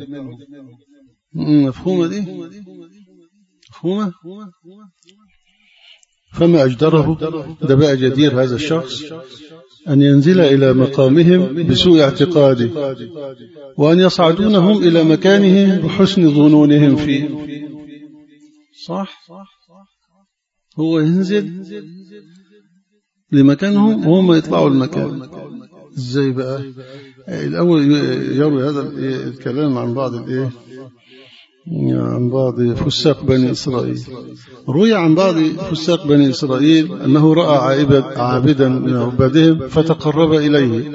مفهومة دي؟ مفهومة؟ فما أجدره، ده بقى جدير هذا الشخص أن ينزل إلى مقامهم بسوء اعتقاده، وأن يصعدونهم إلى مكانه بحسن ظنونهم فيه. صح؟ هو ينزل لمكانهم وهم يطلعوا المكان. ازاي بقى؟ الأول يروي هذا الكلام عن بعض فساق بني إسرائيل. روي عن بعض فساق بني إسرائيل أنه رأى عابدا من عبادهم فتقرب إليه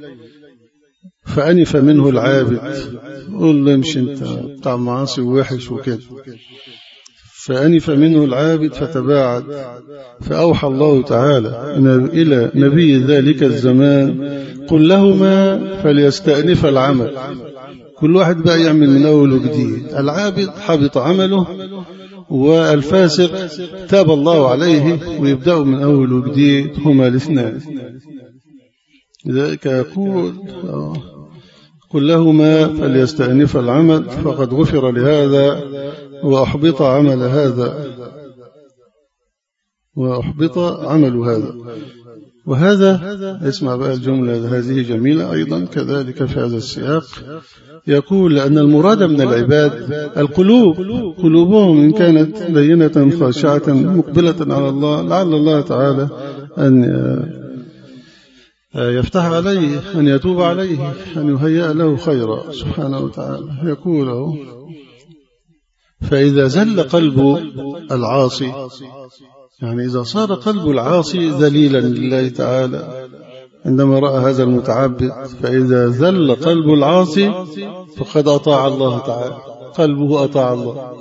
فأنف منه العابد، قل له مش انت بتاع معاصي ووحش وكده. فأنف منه العابد فتباعد، فأوحى الله تعالى إلى نبي ذلك الزمان قل لهما فليستأنف العمل. كل واحد بقى يعمل من أول وجديد. العابد حبط عمله، والفاسق تاب الله عليه ويبدأ من أول وجديد، هما الاثنان. لذلك يقول قل لهما فليستأنف العمل فقد غفر لهذا وأحبط عمل هذا. وهذا اسمع بقى الجملة هذه جميلة أيضا كذلك في هذا السياق. يقول أن المراد من العباد القلوب، قلوبهم إن كانت لينة خاشعة مقبلة على الله، لعل الله تعالى أن يفتح عليه، أن يتوب عليه، أن يهيئ له خيرا سبحانه وتعالى. يقول فإذا زل قلب العاصي، يعني إذا صار قلب العاصي ذليلا لله تعالى عندما رأى هذا المتعبد، فإذا ذل قلب العاصي فقد أطاع الله تعالى، قلبه أطاع الله.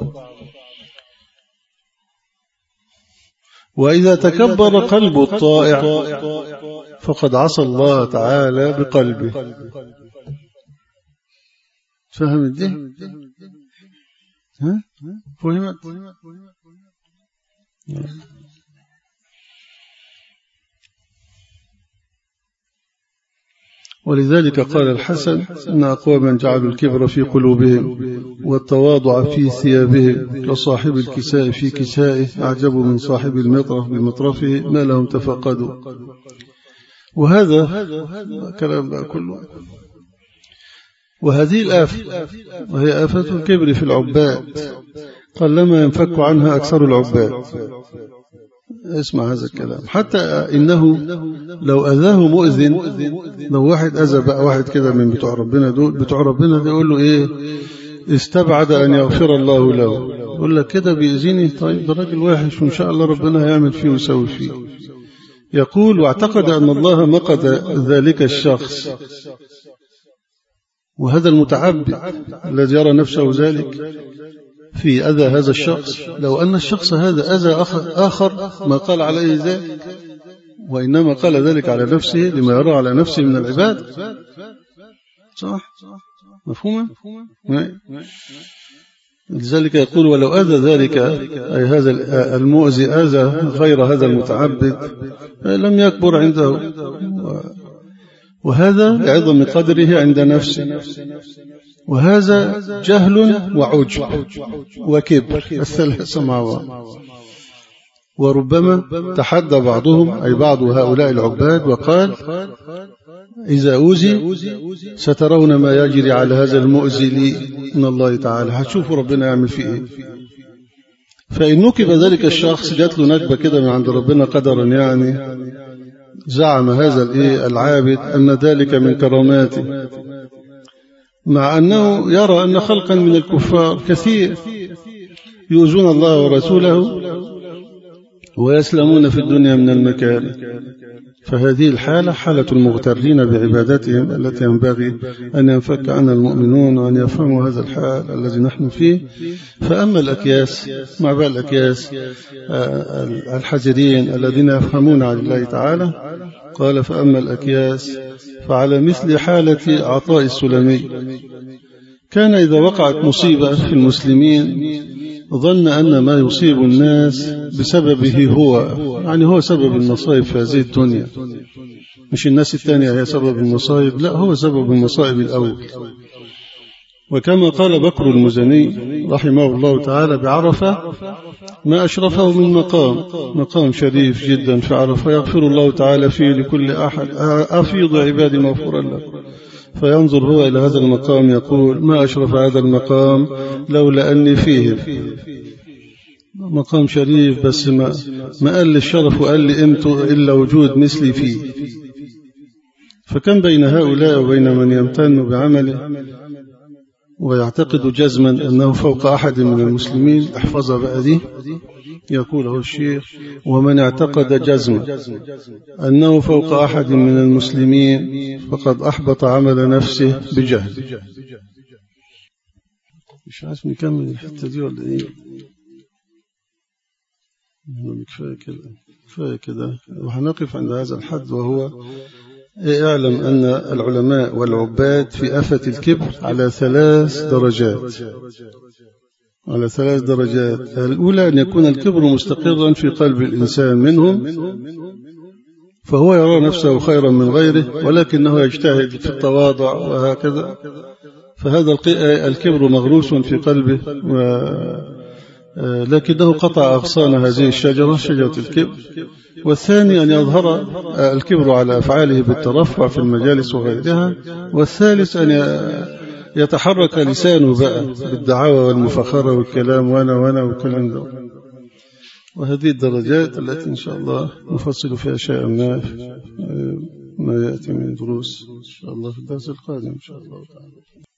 وإذا تكبر قلب الطائع فقد عصى الله تعالى بقلبه. فهمت دي؟ ها؟ فهمت؟ ولذلك قال الحسن إن أقواما جعلوا الكبر في قلوبهم والتواضع في ثيابهم كصاحب الكساء في كسائه أعجب من صاحب المطرف بمطرفه ما لهم تفقدوا. وهذا كلام بقى كله. وهذه الآفة وهي آفة الكبر في العباد قلما ينفك عنها أكثر العباد. اسمع هذا الكلام، حتى إنه لو أذاه مؤذن، لو واحد أذى بقى واحد كده من بتوع ربنا دول، بتوع ربنا ده يقول له إيه؟ استبعد أن يغفر الله له. يقول لك كده بيأذيني، طيب ده راجل وحش وإن شاء الله ربنا هيعمل فيه ويسوي فيه. يقول واعتقد أن الله مقت ذلك الشخص، وهذا المتعبد الذي يرى نفسه ذلك في أذى هذا الشخص، لو أن الشخص هذا أذى آخر ما قال عليه ذلك، وإنما قال ذلك على نفسه لما يرى على نفسه من العباد. صح؟ مفهومة؟ لذلك يقول ولو أذى ذلك أي هذا المؤذي أذى غير هذا المتعبد لم يكبر عنده، وهذا لعظم قدره عند نفسه. وهذا جهل وعجب وكبر الثلاثة مع بعض. وربما تحدى بعضهم أي بعض هؤلاء العباد وقال إذا أوذي سترون ما يجري على هذا المؤذي لي من الله تعالى، هتشوفوا ربنا يعمل فيه إيه. فإن نكب ذلك الشخص، جات له نكبة كده من عند ربنا قدرا، يعني زعم هذا العابد أن ذلك من كراماته، مع أنه يرى أن خلقا من الكفار كثير يؤذون الله ورسوله ويسلمون في الدنيا من المكان. فهذه الحالة حالة المغترين بعبادتهم التي ينبغي أن ينفك عنها المؤمنون وأن يفهموا هذا الحال الذي نحن فيه. فأما الأكياس مع بقى الأكياس الحذرين الذين يفهمون عن الله تعالى، قال فأما الأكياس فعلى مثل حالة عطاء السلمي، كان إذا وقعت مصيبة في المسلمين ظن أن ما يصيب الناس بسببه هو، يعني هو سبب المصائب في هذه الدنيا، مش الناس الثانية هي سبب المصائب، لا هو سبب المصائب الأول. وكما قال بكر المزني رحمه الله تعالى بعرفة ما أشرفه من مقام شريف جدا في عرفة يغفر الله تعالى فيه لكل أحد، أفيض عبادي مغفورا له. فينظر هو إلى هذا المقام يقول ما أشرف هذا المقام لولا أني فيه. مقام شريف بس ما قال لي الشرف وقال لي قيمته إلا وجود مثلي فيه. فكم بين هؤلاء وبين من يمتن بعمله ويعتقد جزما أنه فوق أحد من المسلمين. احفظها بقى دي، يقوله الشيخ ومن اعتقد جزما أنه فوق أحد من المسلمين فقد أحبط عمل نفسه بجهل. مش عارف نكمل الحتة دي ولا إيه؟ كفاية كده وهنقف عند هذا الحد. وهو اعلم أن العلماء والعباد في آفة الكبر على 3 درجات. على 3 درجات. الأولى أن يكون الكبر مستقرا في قلب الإنسان منهم، فهو يرى نفسه خيرا من غيره ولكنه يجتهد في التواضع وهكذا، فهذا الكبر مغروس في قلبه، لكنه قطع أغصان هذه الشجرة، شجرة الكبر. والثاني أن يظهر الكبر على أفعاله بالترفع في المجالس وغيرها. والثالث يتحرك لسانه بقى بالدعاوى والمفاخرة والكلام وأنا والكلام ده. وهذه الدرجات التي إن شاء الله نفصل فيها شيئا ما يأتي من دروس إن شاء الله في الدرس القادم إن شاء الله تعالى.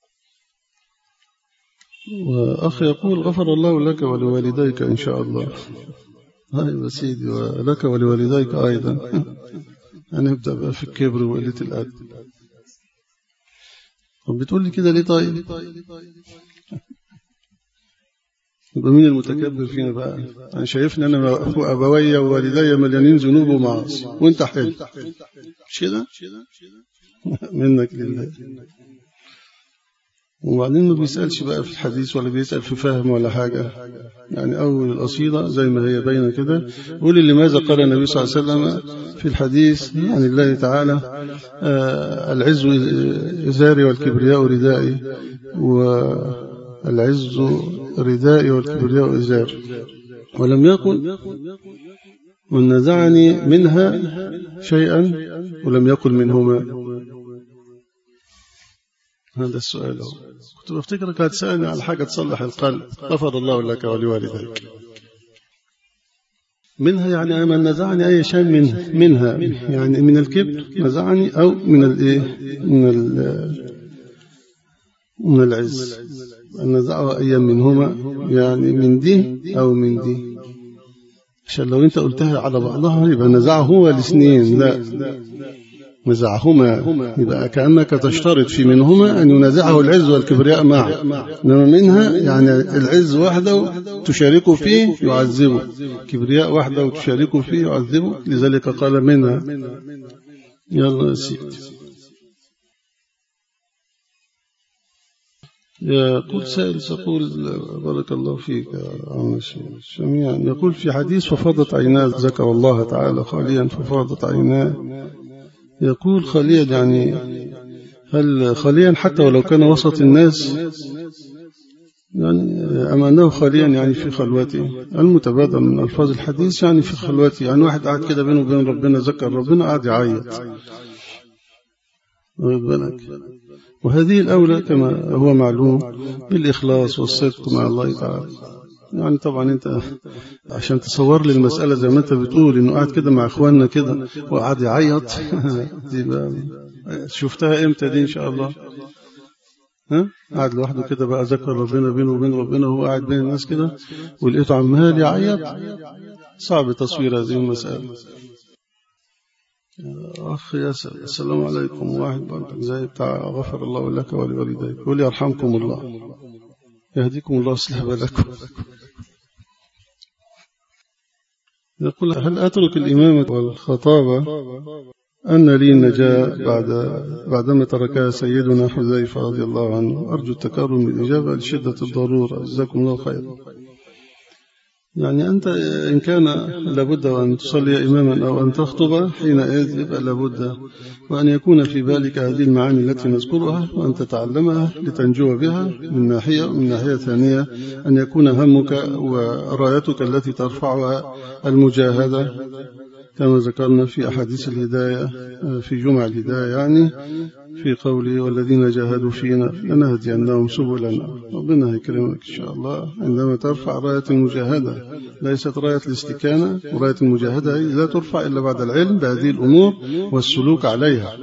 وأخ يقول غفر الله لك ولوالديك إن شاء الله. هاي سيدي ولك ولوالديك أيضا. هنبدأ بقى في الكبر وقلة الأدب. طب بتقول لي كده ليه طيب؟ يبقى مين المتكبر فينا بقى؟ أنا شايفني أنا وأبوي ووالدي مليانين ذنوب ومعاصي وأنت حلو مش كده؟ منك لله. وبعدين ما بيسألش بقى في الحديث ولا بيسأل في فهم ولا حاجة. يعني أول القصيدة زي ما هي باينة كده قولي لماذا قال النبي صلى الله عليه وسلم في الحديث عن الله تعالى العز إزاري والكبرياء ردائي والعز ردائي والكبرياء إزاري ولم يقل من نزعني منها شيئا ولم يقل منهما. هذا السؤال كنت بفتكرك هتسألني على حاجة تصلح القلب. غفر الله لك ولوالديك. منها يعني من نزعني أي شيء منها يعني من الكبر نزعني أو من الإيه من العز نزعه أي منهما يعني من دي أو من دي عشان لو أنت قلتها على بعضها يبقى نزعه هو الاثنين. لا نزعهما يبقى كأنك تشترط في منهما أن ينزعه العز والكبرياء معا. إنما منها يعني العز وحده تشاركه فيه يعذبه كبرياء وحده تشاركه فيه يعذبه. لذلك قال منها. يلا يا سيدي. يقول سائل تقول بارك الله فيك جميعا. يقول في حديث ففاضت عيناه ذكر الله تعالى خاليا ففاضت عيناه. يقول خاليا يعني هل خاليا حتى ولو كان وسط الناس يعني أما أنه خاليا يعني في خلوته. المتبادل من ألفاظ الحديث يعني في خلوته يعني واحد قاعد كده بينه وبين ربنا ذكر ربنا قاعد يعيط. وهذه الأولى كما هو معلوم بالإخلاص والصدق مع الله تعالى. يعني طبعا أنت عشان تصور لي المسألة زي ما أنت بتقول إنه قاعد كده مع إخواننا كده وقاعد يعيط دي بقى شفتها إمتى دي إن شاء الله؟ قاعد لوحده كده بقى ذكر ربنا بينه وبين ربنا وهو قاعد بين الناس كده ولقيته عمال يعيط. صعب تصوير هذه المسألة. أخ ياسر السلام عليكم. واحد برضك زي بتاع غفر الله لك ولوالديك يقول يرحمكم الله يهديكم الله ويصلح بالكم. يقول هل أترك الإمامة والخطابة أن لي النجاة بعدما تركها سيدنا حذيفة رضي الله عنه؟ أرجو التكرم بالإجابة لشدة الضرورة جزاكم الله خيرا. يعني أنت إن كان لابد أن تصلي إماما أو أن تخطب حينئذ يبقى لابد وأن يكون في بالك هذه المعاني التي نذكرها وأن تتعلمها لتنجو بها من ناحية. ومن ناحية ثانية أن يكون همك ورايتك التي ترفعها المجاهدة كما ذكرنا في أحاديث الهداية في جمع الهداية يعني في قوله والذين جاهدوا فينا لنهدينهم سبلنا. ربنا يكرمك إن شاء الله عندما ترفع راية المجاهدة ليست راية الاستكانة. وراية المجاهدة لا ترفع إلا بعد العلم بهذه الأمور والسلوك عليها.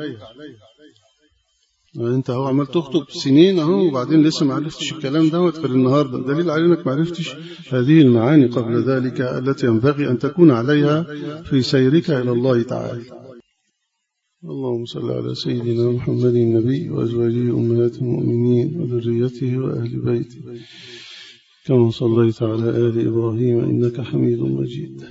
أنت هو عمال تخطب سنين أهو وبعدين لسه ما عرفتش الكلام ده وتقول النهاردة دليل على أنك ما عرفتش هذه المعاني قبل ذلك التي ينبغي أن تكون عليها في سيرك إلى الله تعالى. اللهم صل على سيدنا محمد النبي وأزواجه أمهات المؤمنين وذريته وأهل بيته كما صليت على آل إبراهيم إنك حميد مجيد.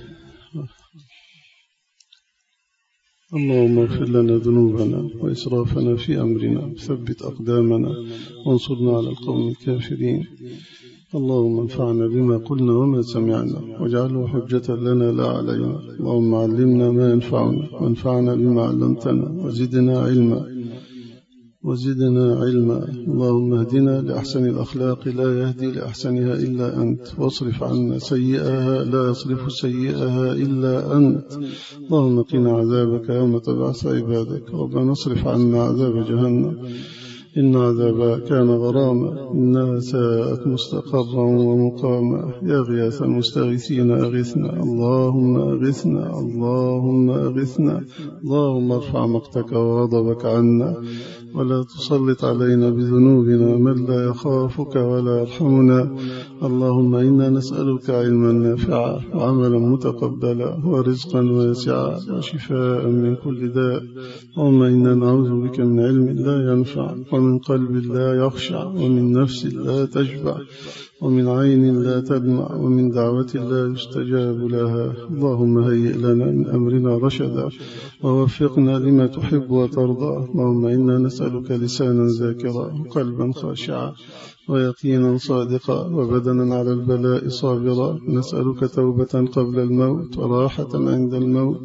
اللهم اغفر لنا ذنوبنا وإسرافنا في أمرنا ثبت أقدامنا وانصرنا على القوم الكافرين. اللهم انفعنا بما قلنا وما سمعنا واجعله حجة لنا لا علينا. اللهم علمنا ما ينفعنا وانفعنا بما علمتنا وزدنا علما. اللهم اهدنا لأحسن الأخلاق لا يهدي لأحسنها إلا أنت واصرف عنا سيئها لا يصرف سيئها إلا أنت. اللهم قنا عذابك يوم تبعث عبادك. ربنا اصرف عنا عذاب جهنم إن عذابها كان غراما إنها ساءت مستقرا ومقاما يا غياث المستغيثين أغثنا اللهم أغثنا اللهم أغثنا اللهم ارفع مقتك وغضبك عنا ولا تسلط علينا بذنوبنا من لا يخافك ولا يرحمنا اللهم إنا نسألك علما نافعا وعملا متقبلا ورزقا واسعا وشفاء من كل داء اللهم إنا نعوذ بك من علم لا ينفع ومن قلب لا يخشع ومن نفس لا تشبع ومن عين لا تدمع ومن دعوة لا يستجاب لها اللهم هيئ لنا من أمرنا رشدا ووفقنا لما تحب وترضى اللهم إنا نسألك لسانا ذاكرا وقلبا خاشعا ويقينا صادقا وبدنا على البلاء صابرا نسألك توبة قبل الموت وراحة عند الموت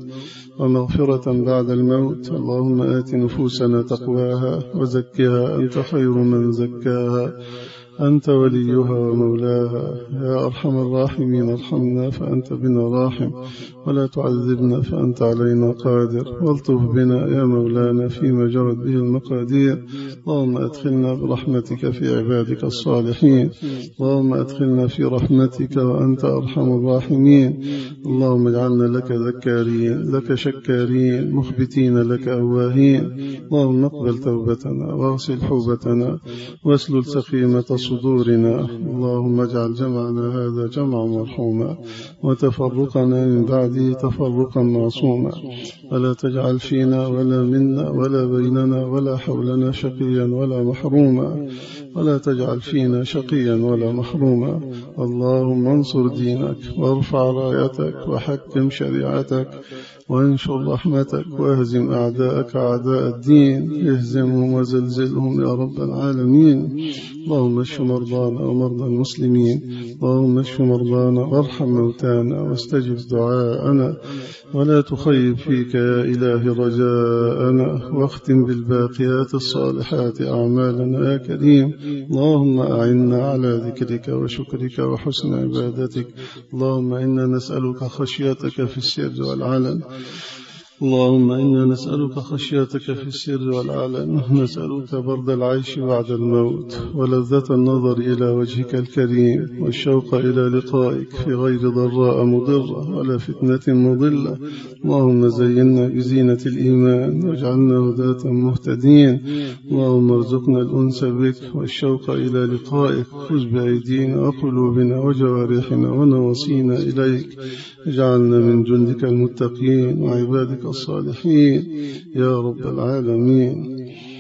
ومغفرة بعد الموت اللهم آت نفوسنا تقواها وزكها أنت خير من زكاها أنت وليها ومولاها يا أرحم الراحمين ارحمنا فأنت بنا راحم ولا تعذبنا فأنت علينا قادر والطف بنا يا مولانا فيما جرت به المقادير اللهم أدخلنا برحمتك في عبادك الصالحين اللهم أدخلنا في رحمتك وأنت أرحم الراحمين اللهم اجعلنا لك ذكارين لك شكارين مخبتين لك أواهين اللهم اقبل توبتنا واغسل حوبتنا واسلل سخيمة صدورنا اللهم اجعل جمعنا هذا جمعا مرحوما وتفرقنا من بعده تفرقا معصوما ولا تجعل فينا ولا منا ولا بيننا ولا حولنا شقيا ولا محروما ولا تجعل فينا شقيا ولا محروما اللهم انصر دينك وارفع رايتك وحكم شريعتك وانشر رحمتك واهزم أعداءك أعداء الدين اهزمهم وزلزلهم يا رب العالمين اللهم اشف مرضانا ومرضى المسلمين اللهم اشف مرضانا وارحم موتانا واستجب دعاءنا ولا تخيب فيك يا إله رجاءنا واختم بالباقيات الصالحات أعمالنا يا كريم اللهم أعنا على ذكرك وشكرك وحسن عبادتك اللهم إنا نسألك خشيتك في السر والعلن اللهم إنا نسألك خشيتك في السر والعلن نسألك برد العيش بعد الموت ولذة النظر إلى وجهك الكريم والشوق إلى لقائك في غير ضراء مضرة ولا فتنة مضلة اللهم زينا بزينة الإيمان واجعلنا هداة مهتدين اللهم ارزقنا الأنس بك والشوق إلى لقائك خذ بأيدينا وقلوبنا وجوارحنا ونواصينا إليك اجعلنا من جندك المتقين وعبادك الصالحين يا رب العالمين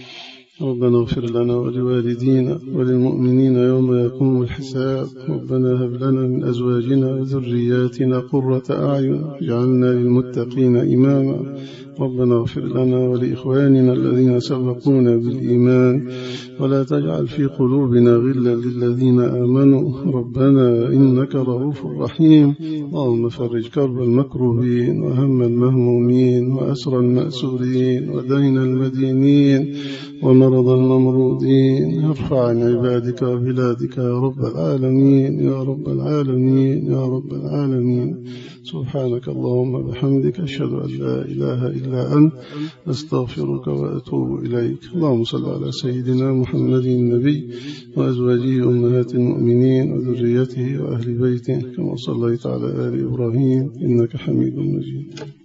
ربنا اغفر لنا ولوالدينا وللمؤمنين يوم يقوم الحساب ربنا هب لنا من أزواجنا وذرياتنا قرة أعين اجعلنا للمتقين إماما ربنا اغفر لنا ولإخواننا الذين سبقونا بالإيمان ولا تجعل في قلوبنا غلا للذين آمنوا ربنا إنك رؤوف رحيم اللهم فرج كرب المكروبين وهم المهمومين وأسر المأسورين ودين المدينين ومرض الممرودين ارفع عن عبادك وبلادك يا رب العالمين يا رب العالمين يا رب العالمين سبحانك اللهم بحمدك أشهد أن لا إله إلا أنت أستغفرك وأتوب إليك اللهم صل على سيدنا محمد النبي وأزواجه أمهات المؤمنين وذريته وأهل بيته كما صليت على آل إبراهيم إنك حميد مجيد.